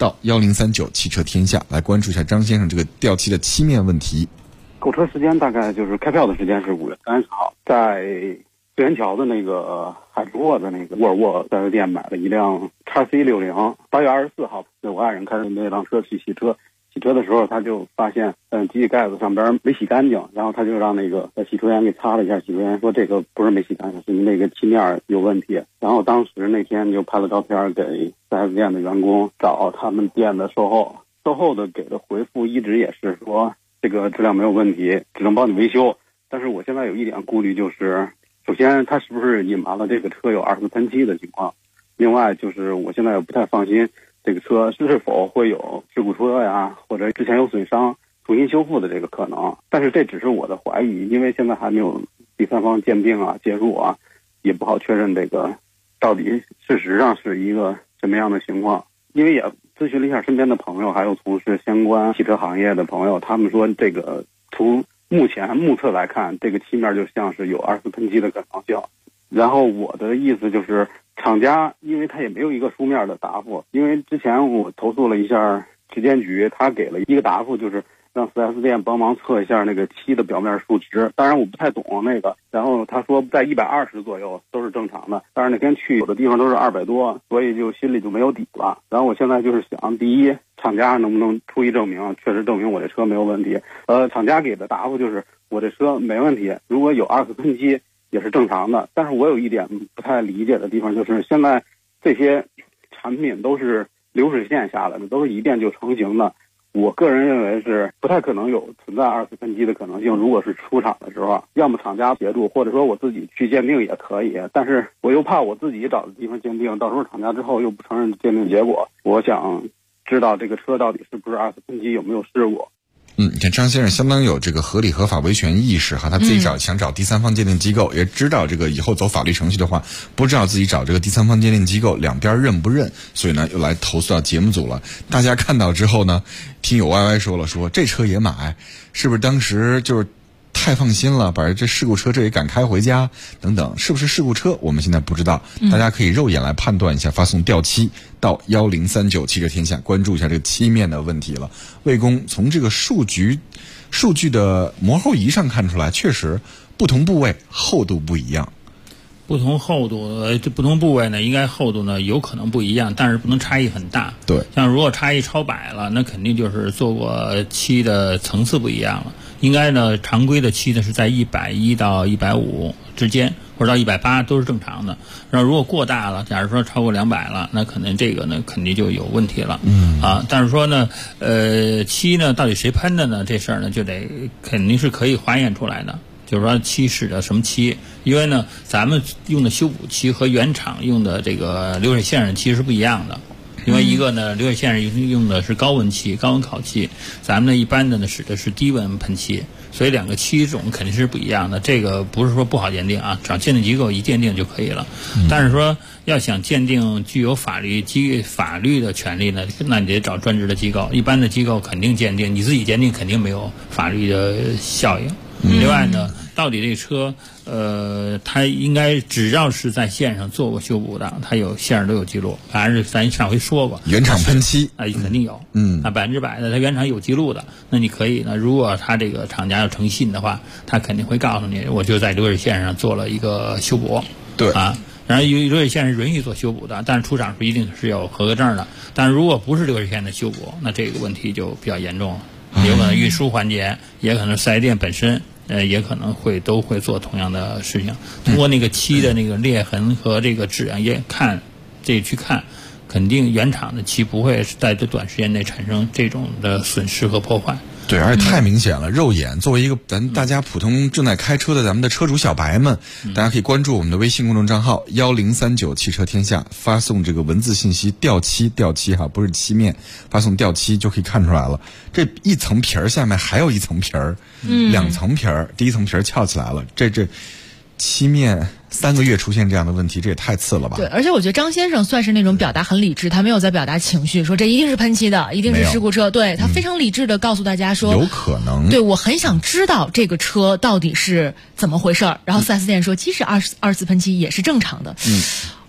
Speaker 5: 到1039汽车天下，来关注一下张先生这个掉漆的漆面问题。
Speaker 3: 购车时间大概就是开票的时间是5月30号，在四元桥的那个海之沃的那个沃尔沃4S店买了一辆 XC60， 8月24号，我爱人开着那辆车去洗车。洗车的时候，他就发现，机器盖子上边没洗干净，然后他就让那个洗车员给擦了一下，洗车员说这个不是没洗干净，是那个漆面有问题。然后当时那天就拍了照片给 4S 店的员工，找他们店的售后的给的回复一直也是说这个质量没有问题，只能帮你维修。但是我现在有一点顾虑，就是首先他是不是隐瞒了这个车有2次喷漆的情况，另外就是我现在也不太放心这个车是否会有事故车呀，或者之前有损伤重新修复的这个可能。但是这只是我的怀疑，因为现在还没有第三方鉴定啊介入啊，也不好确认这个到底事实上是一个什么样的情况。因为也咨询了一下身边的朋友，还有从事相关汽车行业的朋友，他们说这个从目前目测来看，这个漆面就像是有2次喷漆的可能性。然后我的意思就是，厂家因为他也没有一个书面的答复，因为之前我投诉了一下质监局，他给了一个答复，就是让 4S 店帮忙测一下那个漆的表面数值。当然我不太懂那个，然后他说在120左右都是正常的，但是那天去有的地方都是200多，所以就心里就没有底了。然后我现在就是想，第一，厂家能不能出一证明，确实证明我这车没有问题。厂家给的答复就是我这车没问题，如果有2次喷漆也是正常的。但是我有一点不太理解的地方，就是现在这些产品都是流水线下来的，都是一遍就成型的。我个人认为是不太可能有存在2次喷漆的可能性。如果是出厂的时候，要么厂家协助，或者说我自己去鉴定也可以。但是我又怕我自己找的地方鉴定，到时候厂家之后又不承认鉴定结果。我想知道这个车到底是不是2次喷漆，有没有事故。
Speaker 5: 你看张先生相当有这个合理合法维权意识哈，他自己想找第三方鉴定机构，也知道这个以后走法律程序的话，不知道自己找这个第三方鉴定机构两边认不认，所以呢又来投诉到节目组了。大家看到之后呢，听友 YY 说这车也买，是不是当时就是太放心了，把这事故车这也敢开回家等等，是不是事故车我们现在不知道，大家可以肉眼来判断一下，发送掉漆到1039汽车天下，关注一下这个漆面的问题了。魏工从这个数据的磨厚仪上看出来，确实不同部位厚度不一样。
Speaker 9: 不同厚度，这不同部位呢，应该厚度呢有可能不一样，但是不能差异很大。
Speaker 5: 对，
Speaker 9: 像如果差异超100了，那肯定就是做过漆的层次不一样了。应该呢，常规的漆呢是在110到150之间，或者到180都是正常的。然后如果过大了，假如说超过200了，那可能这个呢肯定就有问题了。但是说呢，漆呢到底谁喷的呢？这事儿呢就得肯定是可以还原出来的。就是说漆使的什么漆，因为呢咱们用的修补漆和原厂用的这个流水线上漆是不一样的。因为一个呢流水线上用的是高温漆、高温烤漆，咱们呢一般的呢使的是低温喷漆，所以两个漆种肯定是不一样的。这个不是说不好鉴定啊，找鉴定机构一鉴定就可以了。但是说要想鉴定具有法律的权利呢，那你得找专职的机构，一般的机构肯定鉴定，你自己鉴定肯定没有法律的效应。另外呢，到底这车它应该只要是在线上做过修补的，它有线上都有记录。反正是咱上回说过，
Speaker 5: 原厂喷漆
Speaker 9: 肯定有，100%的，它原厂有记录的，那你可以呢，如果它这个厂家要诚信的话，他肯定会告诉你，我就在流水线上做了一个修补。
Speaker 5: 对
Speaker 9: 啊，然后流水线是允许做修补的，但是出厂是一定是有合格证的。但是如果不是流水线的修补，那这个问题就比较严重了，有可能运输环节，也可能4S店本身。也可能都会做同样的事情，通过那个漆的那个裂痕和这个质量去看，肯定原厂的漆不会在这短时间内产生这种的损失和破坏。
Speaker 5: 对，而且太明显了，肉眼作为一个大家普通正在开车的咱们的车主小白们，大家可以关注我们的微信公众账号1039汽车天下，发送这个文字信息掉漆哈，不是漆面，发送掉漆就可以看出来了。这一层皮儿下面还有一层皮儿，2层皮儿，第一层皮儿翘起来了，这漆面3个月出现这样的问题，这也太次了吧？
Speaker 2: 对，而且我觉得张先生算是那种表达很理智，他没有在表达情绪，说这一定是喷漆的，一定是事故车。对，他非常理智的告诉大家说，
Speaker 5: 有可能。
Speaker 2: 对，我很想知道这个车到底是怎么回事儿。然后4S店说，即使二次喷漆也是正常的。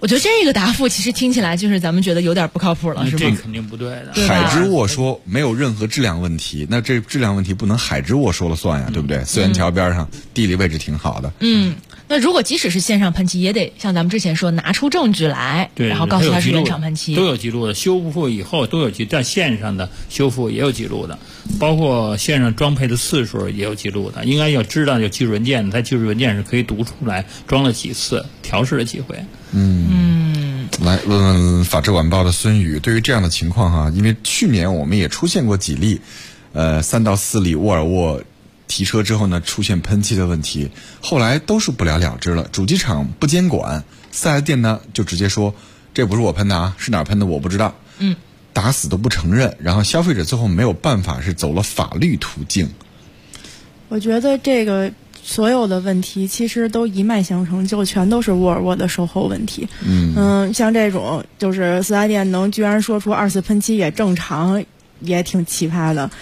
Speaker 2: 我觉得这个答复其实听起来就是咱们觉得有点不靠谱了，是吗？
Speaker 9: 这肯定不对的。
Speaker 5: 海之沃说没有任何质量问题，那这质量问题不能海之沃说了算呀，对不对？四元桥边上地理位置挺好的。
Speaker 2: 那如果即使是线上喷漆，也得像咱们之前说拿出证据来，
Speaker 9: 对，
Speaker 2: 然后告诉他是原厂喷漆，
Speaker 9: 都有记录的，修复以后都有记，在线上的修复也有记录的，包括线上装配的次数也有记录的，应该要知道有技术文件，在技术文件是可以读出来装了几次，调试了几回。
Speaker 5: 来问问法制晚报的孙宇，对于这样的情况哈，因为去年我们也出现过几例，3到4例沃尔沃提车之后呢，出现喷漆的问题，后来都是不了了之了。主机厂不监管，4S店呢就直接说这不是我喷的啊，是哪儿喷的我不知道，打死都不承认，然后消费者最后没有办法，是走了法律途径。
Speaker 21: 我觉得这个所有的问题其实都一脉相承，就全都是沃尔沃的售后问题。像这种就是4S店居然说出2次喷漆也正常，也挺奇葩的。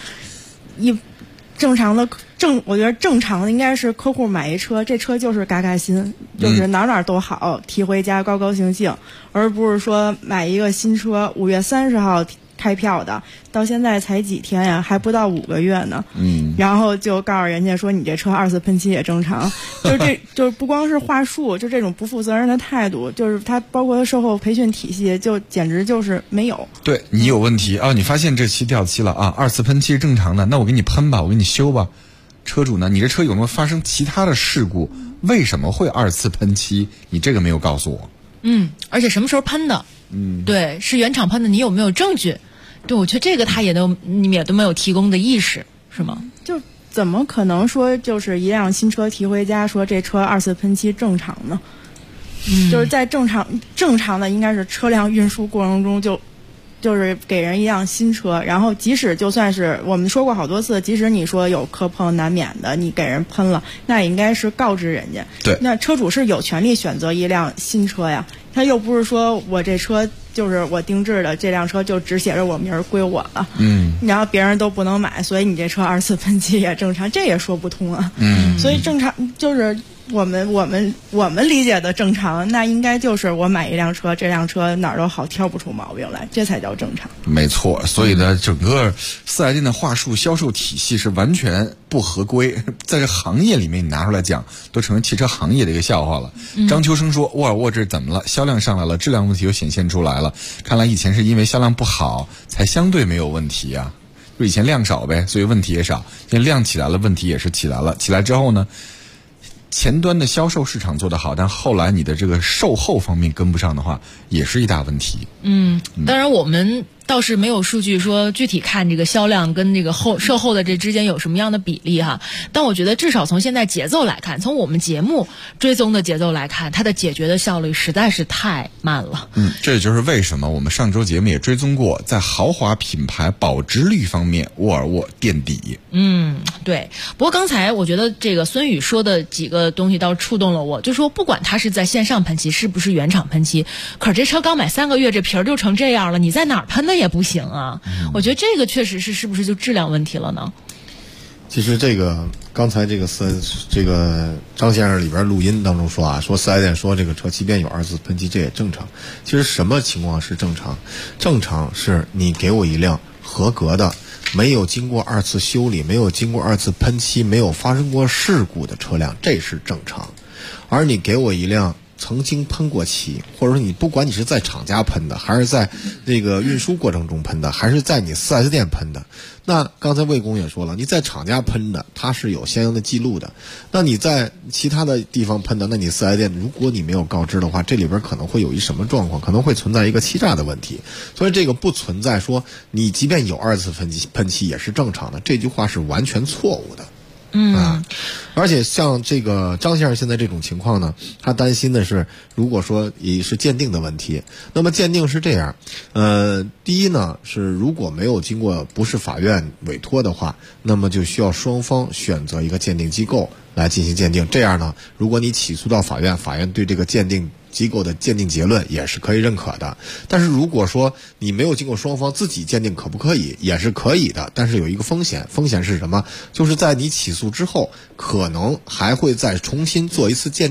Speaker 21: 我觉得正常的应该是客户买一车，这车就是嘎嘎新，就是哪哪都好，提回家高高兴兴，而不是说买一个新车5月30号开票的，到现在才几天呀，还不到5个月呢。然后就告诉人家说你这车2次喷漆也正常，就是不光是话术，就这种不负责任的态度，就是它包括它售后培训体系，就简直就是没有。
Speaker 5: 对你有问题啊，你发现这漆掉漆了啊，2次喷漆是正常的，那我给你喷吧，我给你修吧。车主呢，你这车有没有发生其他的事故？为什么会2次喷漆？你这个没有告诉我。
Speaker 2: 而且什么时候喷的？对，是原厂喷的，你有没有证据？对，我觉得这个你们也都没有提供的意识，是吗？
Speaker 21: 就怎么可能说就是一辆新车提回家说这车2次喷漆正常呢？就是在正常的应该是车辆运输过程中就是给人一辆新车，然后即使就算是我们说过好多次，即使你说有磕碰难免的，你给人喷了，那也应该是告知人家。
Speaker 5: 对，
Speaker 21: 那车主是有权利选择一辆新车呀，他又不是说我这车就是我定制的，这辆车就只写着我名儿归我了，然后别人都不能买，所以你这车2次喷漆也正常，这也说不通啊。所以正常就是我们理解的正常，那应该就是我买一辆车，这辆车哪儿都好，挑不出毛病来，这才叫正常。
Speaker 5: 没错，所以呢，整个4S店的话术销售体系是完全不合规，在这行业里面你拿出来讲，都成为汽车行业的一个笑话了。张秋生说，沃尔沃这怎么了？销量上来了，质量问题又显现出来了。看来以前是因为销量不好，才相对没有问题啊。就以前量少呗，所以问题也少。现在量起来了，问题也是起来了。起来之后呢，前端的销售市场做得好，但后来你的这个售后方面跟不上的话，也是一大问题。
Speaker 2: 当然我们倒是没有数据说具体看这个销量跟这个售后的这之间有什么样的比例哈，但我觉得至少从现在节奏来看，从我们节目追踪的节奏来看，它的解决的效率实在是太慢了。
Speaker 5: 这也就是为什么我们上周节目也追踪过，在豪华品牌保值率方面，沃尔沃垫底。
Speaker 2: 对。不过刚才我觉得这个孙宇说的几个东西倒触动了我，就说不管他是在线上喷漆是不是原厂喷漆，可是这车刚买3个月，这皮儿就成这样了，你在哪儿喷的也不行啊。我觉得这个确实是不是就质量问题了呢？
Speaker 10: 其实这个刚才这个张先生里边录音当中说啊，说4S店说这个车即便有2次喷漆这也正常。其实什么情况是正常？正常是你给我一辆合格的，没有经过2次修理，没有经过2次喷漆，没有发生过事故的车辆，这是正常。而你给我一辆曾经喷过漆，或者说你不管你是在厂家喷的，还是在这个运输过程中喷的，还是在你 4S 店喷的，那刚才魏工也说了，你在厂家喷的它是有相应的记录的，那你在其他的地方喷的，那你 4S 店如果你没有告知的话，这里边可能会有一什么状况，可能会存在一个欺诈的问题。所以这个不存在说你即便有2次喷漆也是正常的，这句话是完全错误的。而且像这个张先生现在这种情况呢，他担心的是，如果说也是鉴定的问题，那么鉴定是这样，第一呢是如果没有经过不是法院委托的话，那么就需要双方选择一个鉴定机构来进行鉴定。这样呢，如果你起诉到法院，法院对这个鉴定机构的鉴定结论也是可以认可的。但是如果说你没有经过双方自己鉴定可不可以，也是可以的，但是有一个风险是什么？就是在你起诉之后，可能还会再重新做一次鉴定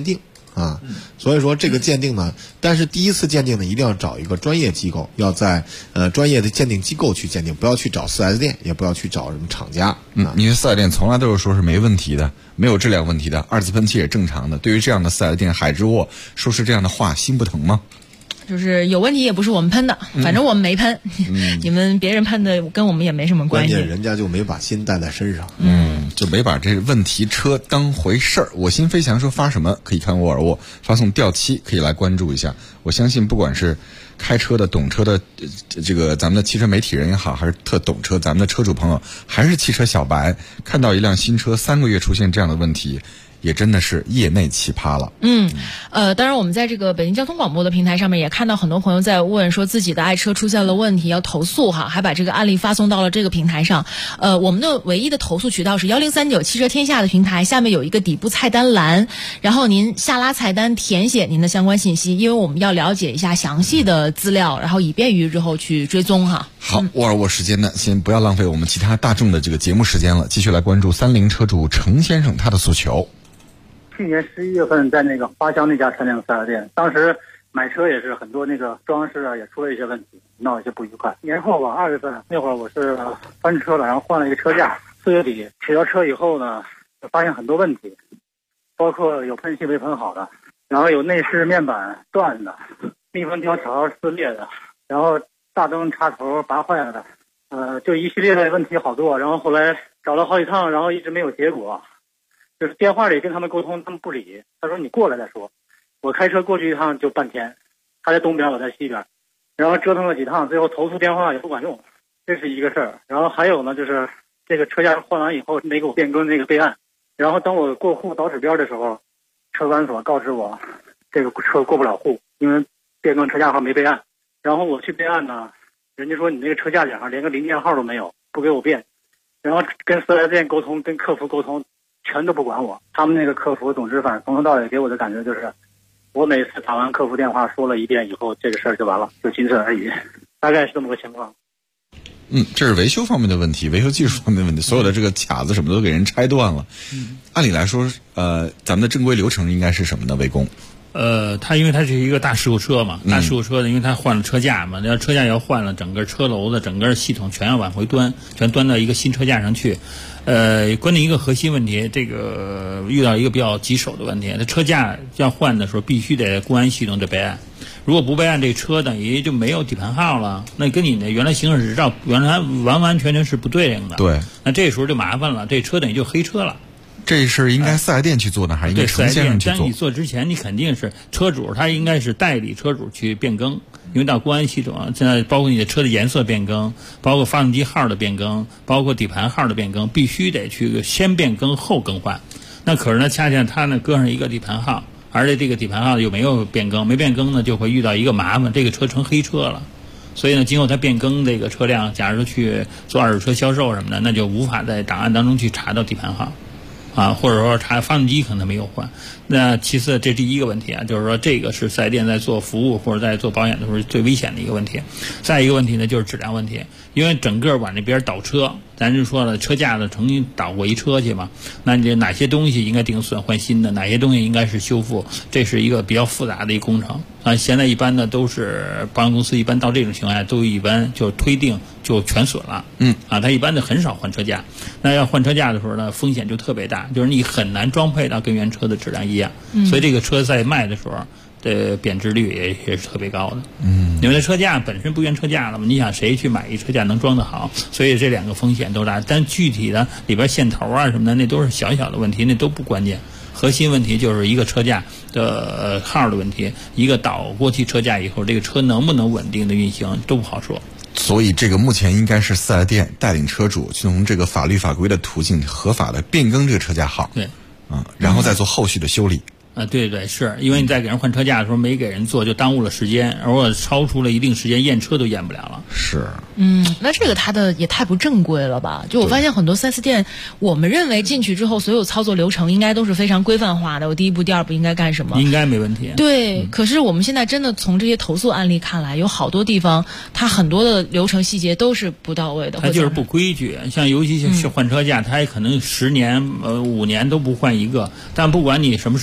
Speaker 10: 啊。所以说这个鉴定呢，但是第一次鉴定呢，一定要找一个专业机构，要在专业的鉴定机构去鉴定，不要去找 4S 店，也不要去找什么厂家。
Speaker 5: 因为 4S 店从来都是说是没问题的，没有质量问题的，二次喷漆也正常的。对于这样的 4S 店，海之沃说是这样的话，心不疼吗？
Speaker 2: 就是有问题也不是我们喷的，反正我们没喷，你们别人喷的跟我们也没什么关系。
Speaker 10: 关键人家就没把心带在身上，
Speaker 5: 就没把这问题车当回事儿。我心飞翔说发什么可以看沃尔沃，发送掉漆可以来关注一下。我相信不管是开车的、懂车的，这个咱们的汽车媒体人也好，还是特懂车咱们的车主朋友，还是汽车小白，看到一辆新车3个月出现这样的问题，也真的是业内奇葩了。
Speaker 2: 当然我们在这个北京交通广播的平台上面也看到很多朋友在问说自己的爱车出现了问题要投诉哈，还把这个案例发送到了这个平台上。我们的唯一的投诉渠道是1039汽车天下的平台，下面有一个底部菜单栏，然后您下拉菜单填写您的相关信息，因为我们要了解一下详细的资料，然后以便于日后去追踪哈。
Speaker 5: 好，沃尔沃时间呢，先不要浪费我们其他大众的这个节目时间了，继续来关注30车主程先生他的诉求。
Speaker 7: 去年11月份在那个花乡那家车辆4S店，当时买车也是很多那个装饰啊也出了一些问题，闹一些不愉快。年后吧，2月份那会儿我是翻车了，然后换了一个车架。4月底取到车以后呢，发现很多问题，包括有喷漆没喷好的，然后有内饰面板断的，密封条条撕裂的，然后大灯插头拔坏了的，就一系列的问题好多。然后后来找了好几趟，然后一直没有结果。就是电话里跟他们沟通，他们不理。他说你过来再说。我开车过去一趟就半天，他在东边，我在西边，然后折腾了几趟，最后投诉电话也不管用，这是一个事儿。然后还有呢，就是这个车架换完以后没给我变更那个备案，然后等我过户导指标的时候，车管所告知我这个车过不了户，因为变更车架号没备案。然后我去备案呢，人家说你那个车架顶上连个零件号都没有，不给我变。然后跟4S店沟通，跟客服沟通，全都不管我。他们那个客服，总之反正从头到尾给我的感觉就是，我每次打完客服电话说了一遍以后，这个事儿就完了，就仅此而已，大概是这么个情况。
Speaker 5: 这是维修方面的问题，维修技术方面的问题，所有的这个卡子什么都给人拆断了。按理来说，咱们的正规流程应该是什么呢？维工？
Speaker 9: 它因为它是一个大事故车嘛，大事故车呢，因为它换了车架嘛，要车架要换了，整个车楼的整个系统全要往回端，全端到一个新车架上去。关键一个核心问题，这个遇到一个比较棘手的问题，它车架要换的时候必须得公安系统得备案，如果不备案，这车等于就没有底盘号了，那跟你的原来行驶执照原来完完全全是不对应的。
Speaker 5: 对，
Speaker 9: 那这时候就麻烦了，这车等于就黑车了。
Speaker 5: 这是应该4S店去做呢，还是应该程先生去做？
Speaker 9: 但你做之前，你肯定是车主，他应该是代理车主去变更，因为到公安系统，现在包括你的车的颜色变更，包括发动机号的变更，包括底盘号的变更，必须得去先变更后更换。那可是呢，恰恰他呢搁上一个底盘号，而且这个底盘号又没有变更，没变更呢就会遇到一个麻烦，这个车成黑车了。所以呢，今后他变更这个车辆，假如说去做二手车销售什么的，那就无法在档案当中去查到底盘号。或者说查发动机可能没有换。那其次，这第一个问题啊，就是说这个是4S店在做服务或者在做保险的时候最危险的一个问题。再一个问题呢，就是质量问题，因为整个往那边倒车，咱就说了，车架呢曾经倒过一车去嘛，那你哪些东西应该定损换新的，哪些东西应该是修复，这是一个比较复杂的一个工程啊。现在一般呢都是保险公司一般到这种情况下都一般就推定就全损了，他一般的很少换车架。那要换车架的时候呢，风险就特别大，就是你很难装配到跟原车的质量一样，所以这个车在卖的时候的贬值率也是特别高的。因为这车架本身不原车架了嘛，你想谁去买一车架能装得好？所以这两个风险都大，但具体的里边线头啊什么的，那都是小小的问题，那都不关键。核心问题就是一个车架的号的问题，一个倒过去车架以后，这个车能不能稳定的运行都不好说。
Speaker 5: 所以这个目前应该是4S店带领车主去从这个法律法规的途径合法的变更这个车架号，
Speaker 9: 对，
Speaker 5: 然后再做后续的修理。
Speaker 9: 对，是因为你在给人换车架的时候没给人做，就耽误了时间，而我超出了一定时间，验车都验不了了。
Speaker 5: 是，
Speaker 2: 那这个它的也太不正规了吧？就我发现很多4S店，我们认为进去之后所有操作流程应该都是非常规范化的，我第一步、第二步应该干什么，
Speaker 9: 应该没问题。
Speaker 2: 对，可是我们现在真的从这些投诉案例看来，有好多地方它很多的流程细节都是不到位的，
Speaker 9: 它就是不规矩。像尤其是换车架，它也可能10年、5年都不换一个，但不管你什么时间换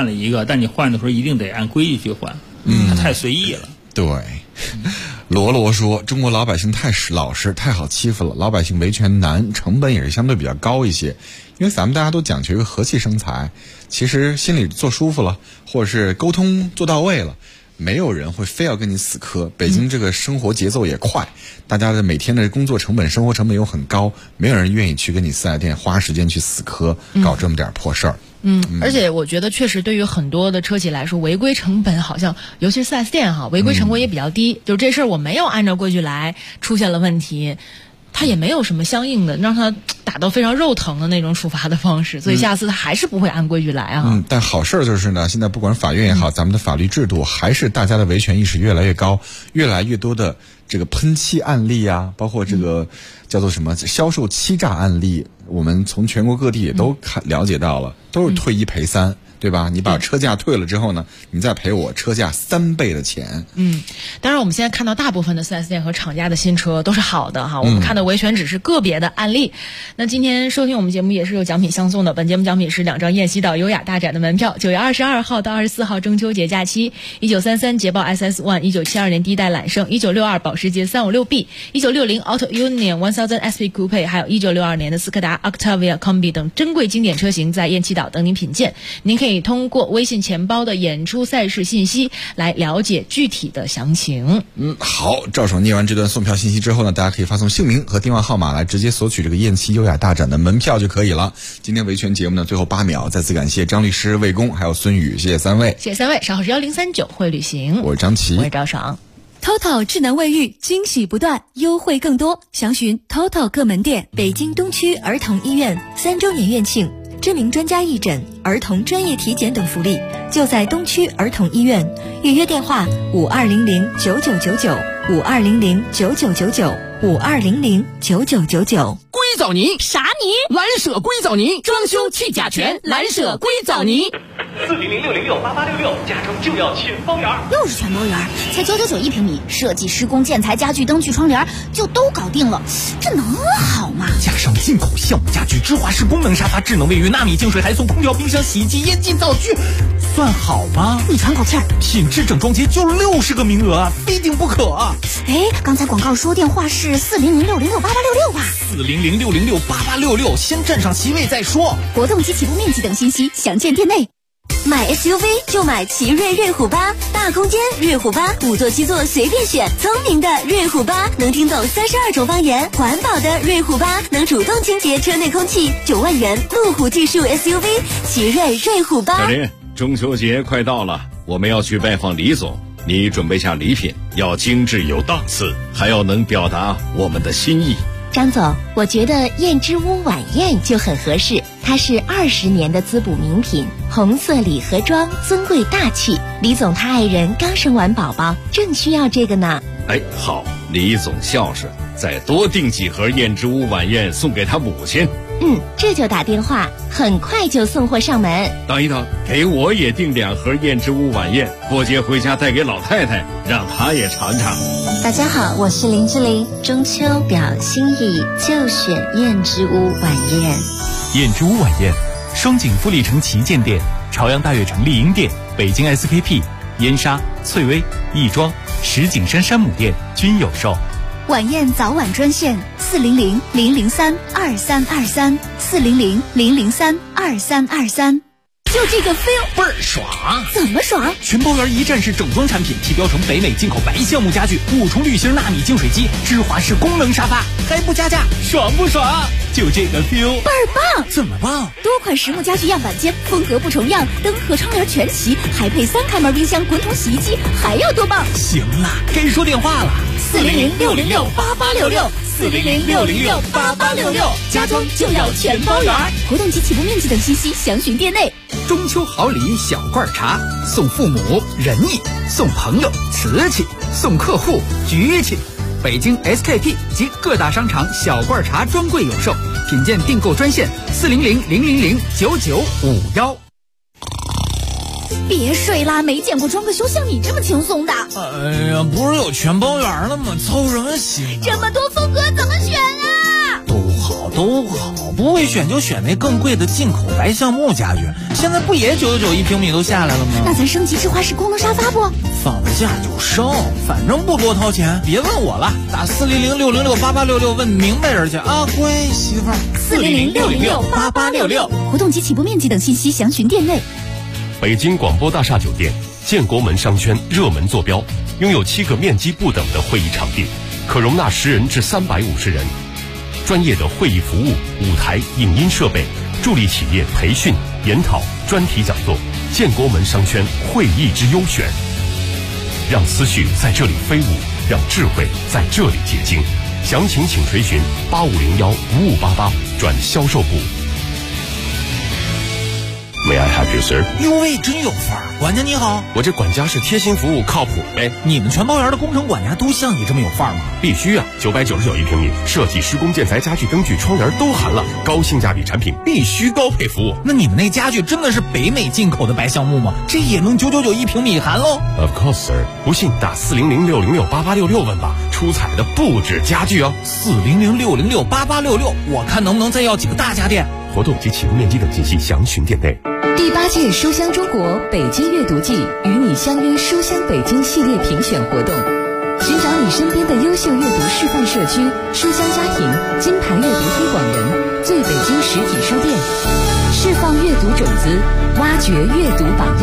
Speaker 9: 换了一个，但你换的时候一定得按规矩去换，它太随意了。
Speaker 5: 对，罗罗说中国老百姓太老实太好欺负了，老百姓维权难，成本也是相对比较高一些，因为咱们大家都讲究一个和气生财，其实心里做舒服了，或者是沟通做到位了，没有人会非要跟你死磕。北京这个生活节奏也快，大家的每天的工作成本生活成本又很高，没有人愿意去跟你四 S 店花时间去死磕搞这么点破事儿。
Speaker 2: 而且我觉得确实对于很多的车企来说，违规成本好像，尤其是 4S 店哈，违规成本也比较低。就这事儿我没有按照规矩来，出现了问题，他也没有什么相应的让他打到非常肉疼的那种处罚的方式，所以下次他还是不会按规矩来啊。
Speaker 5: 但好事就是呢，现在不管法院也好，咱们的法律制度还是大家的维权意识越来越高，越来越多的这个喷漆案例啊，包括这个叫做什么销售欺诈案例，我们从全国各地也都了解到了，都是退1赔3。对吧？你把车价退了之后呢，你再赔我车价3倍的钱。
Speaker 2: 当然我们现在看到大部分的 4S 店和厂家的新车都是好的哈，我们看的维权只是个别的案例。那今天收听我们节目也是有奖品相送的，本节目奖品是2张雁西岛优雅大展的门票，9月22号到24号中秋节假期，1933捷豹 SS One，1972年第一代揽胜，1962保时捷 356B，1960 Auto Union 1000 SP Coupe， 还有1962年的斯柯达 Octavia Combi 等珍贵经典车型在雁栖岛等您品鉴。您可以通过微信钱包的演出赛事信息来了解具体的详情。
Speaker 5: 好，赵爽念完这段送票信息之后呢，大家可以发送姓名和电话号码来直接索取这个雁栖优雅大展的门票就可以了。今天维权节目呢最后8秒，再次感谢张律师、魏工还有孙宇，谢谢3位。
Speaker 2: 谢谢3位，稍后是1039会旅行。
Speaker 5: 我是张琪，
Speaker 2: 我是赵爽。
Speaker 15: TOTO 智能卫浴惊喜不断，优惠更多，详询 TOTO 各门店。北京东区儿童医院3周年院庆，知名专家义诊、儿童专业体检等福利，就在东区儿童医院。预约电话52009999，52009999，52009999。
Speaker 20: 硅藻泥啥泥？蓝舍硅藻泥，装修去甲醛，蓝舍硅藻泥。
Speaker 12: 40066688866，家中就要全包圆。
Speaker 8: 又是全包圆，才999一平米，设计、施工、建材、家具、灯具、窗帘就都搞定了，这能好吗？
Speaker 17: 加上进口橡木家具、芝华士功能沙发、智能卫浴、纳米净水，还送空调、冰箱、洗衣机、烟机、灶具，算好吗？
Speaker 8: 你喘口气儿。
Speaker 17: 品质整装节就60个名额，非订不可。
Speaker 8: 刚才广告说电话是40066068866吧
Speaker 17: 40066088866，先占上席位再说。
Speaker 8: 活动及起步面积等信息详见店内。
Speaker 15: 买 SUV 就买奇瑞瑞虎8，大空间瑞虎8，5座7座随便选，聪明的瑞虎8能听懂32种方言，环保的瑞虎8能主动清洁车内空气，9万元路虎技术 SUV 奇瑞瑞虎8。
Speaker 12: 小林，中秋节快到了，我们要去拜访李总，你准备下礼品，要精致有档次，还要能表达我们的心意。
Speaker 22: 张总，我觉得燕之屋晚宴就很合适，它是20年的滋补名品，红色礼盒装，尊贵大气。李总他爱人刚生完宝宝，正需要这个呢。
Speaker 12: 好，李总孝顺，再多订几盒燕之屋晚宴送给他母亲。
Speaker 22: 这就打电话，很快就送货上门。
Speaker 12: 等一等，给我也订2盒燕之屋晚宴，过节回家带给老太太，让她也尝尝。
Speaker 22: 大家好，我是林志玲，中秋表心意就选燕之屋晚宴。
Speaker 4: 燕之屋晚宴，双井富力城旗舰店、朝阳大悦城丽婴店、北京 SKP、燕莎、翠微、亦庄、石景山山姆店均有售。
Speaker 8: 晚宴早晚专线400-003-2323，400-003-2323。就这个 feel
Speaker 17: 倍儿爽！
Speaker 8: 怎么爽？
Speaker 17: 全包圆一站式整装产品，提标成北美进口白橡木家具，5重滤芯纳米净水机，芝华士功能沙发，还不加价，爽不爽？就这个 feel
Speaker 8: 倍儿棒！
Speaker 17: 怎么棒？
Speaker 8: 多款实木家具样板间，风格不重样，灯和窗帘全齐，还配3开门冰箱、滚筒洗衣机，还要多棒？
Speaker 17: 行了，该说电话了
Speaker 8: ，400-606-8866，400-606-8866，家装就要全包圆。活动及起步面积等信息详询店内。
Speaker 18: 中秋好礼小罐茶，送父母仁义，送朋友瓷器，送客户局气。北京 SKP 及各大商场小罐茶专柜有售，品鉴订购专线400-000-9951。
Speaker 8: 别睡啦，没见过装个修像你这么轻松的。
Speaker 17: 哎呀，不是有全包圆了吗？操什么心？
Speaker 8: 这么多风格怎么选啊？
Speaker 17: 都好，
Speaker 1: 都好，不会选就选那更贵的进口白橡木家具，现在不也999一平米都下来了吗？
Speaker 13: 那咱升级智化式功能沙发不？
Speaker 1: 放得下就升，反正不多掏钱。别问我了，打400-606-8866问明白人去啊！乖媳妇儿
Speaker 13: ，400-606-8866，活动及起步面积等信息详询店内。
Speaker 16: 北京广播大厦酒店建国门商圈热门坐标，拥有7个面积不等的会议场地，可容纳10人至350人。专业的会议服务、舞台、影音设备，助力企业培训、研讨、专题讲座。建国门商圈会议之优选，让思绪在这里飞舞，让智慧在这里结晶。详情请垂询8501-5588转销售部。May I have you, sir？
Speaker 1: 哟喂，真有范儿！管家你好，
Speaker 16: 我这管家是贴心服务，靠谱呗。
Speaker 1: 你们全包园的工程管家都像你这么有范儿吗？
Speaker 16: 必须啊！999一平米，设计、施工、建材、家具、灯具、窗帘都含了，高性价比产品必须高配服务。
Speaker 1: 那你们那家具真的是北美进口的白橡木吗？这也能999一平米含喽
Speaker 16: ？Of course, sir。不信打400-606-8866问吧，出彩的不止家具哦。
Speaker 1: 400-606-8866，我看能不能再要几个大家电。
Speaker 16: 活动及起步面积等信息详询店内。
Speaker 11: 第8届书香中国北京阅读季与你相约书香北京系列评选活动，寻找你身边的优秀阅读示范社区、书香家庭、金牌阅读推广人、最北京实体书店，释放阅读种子，挖掘阅读榜样。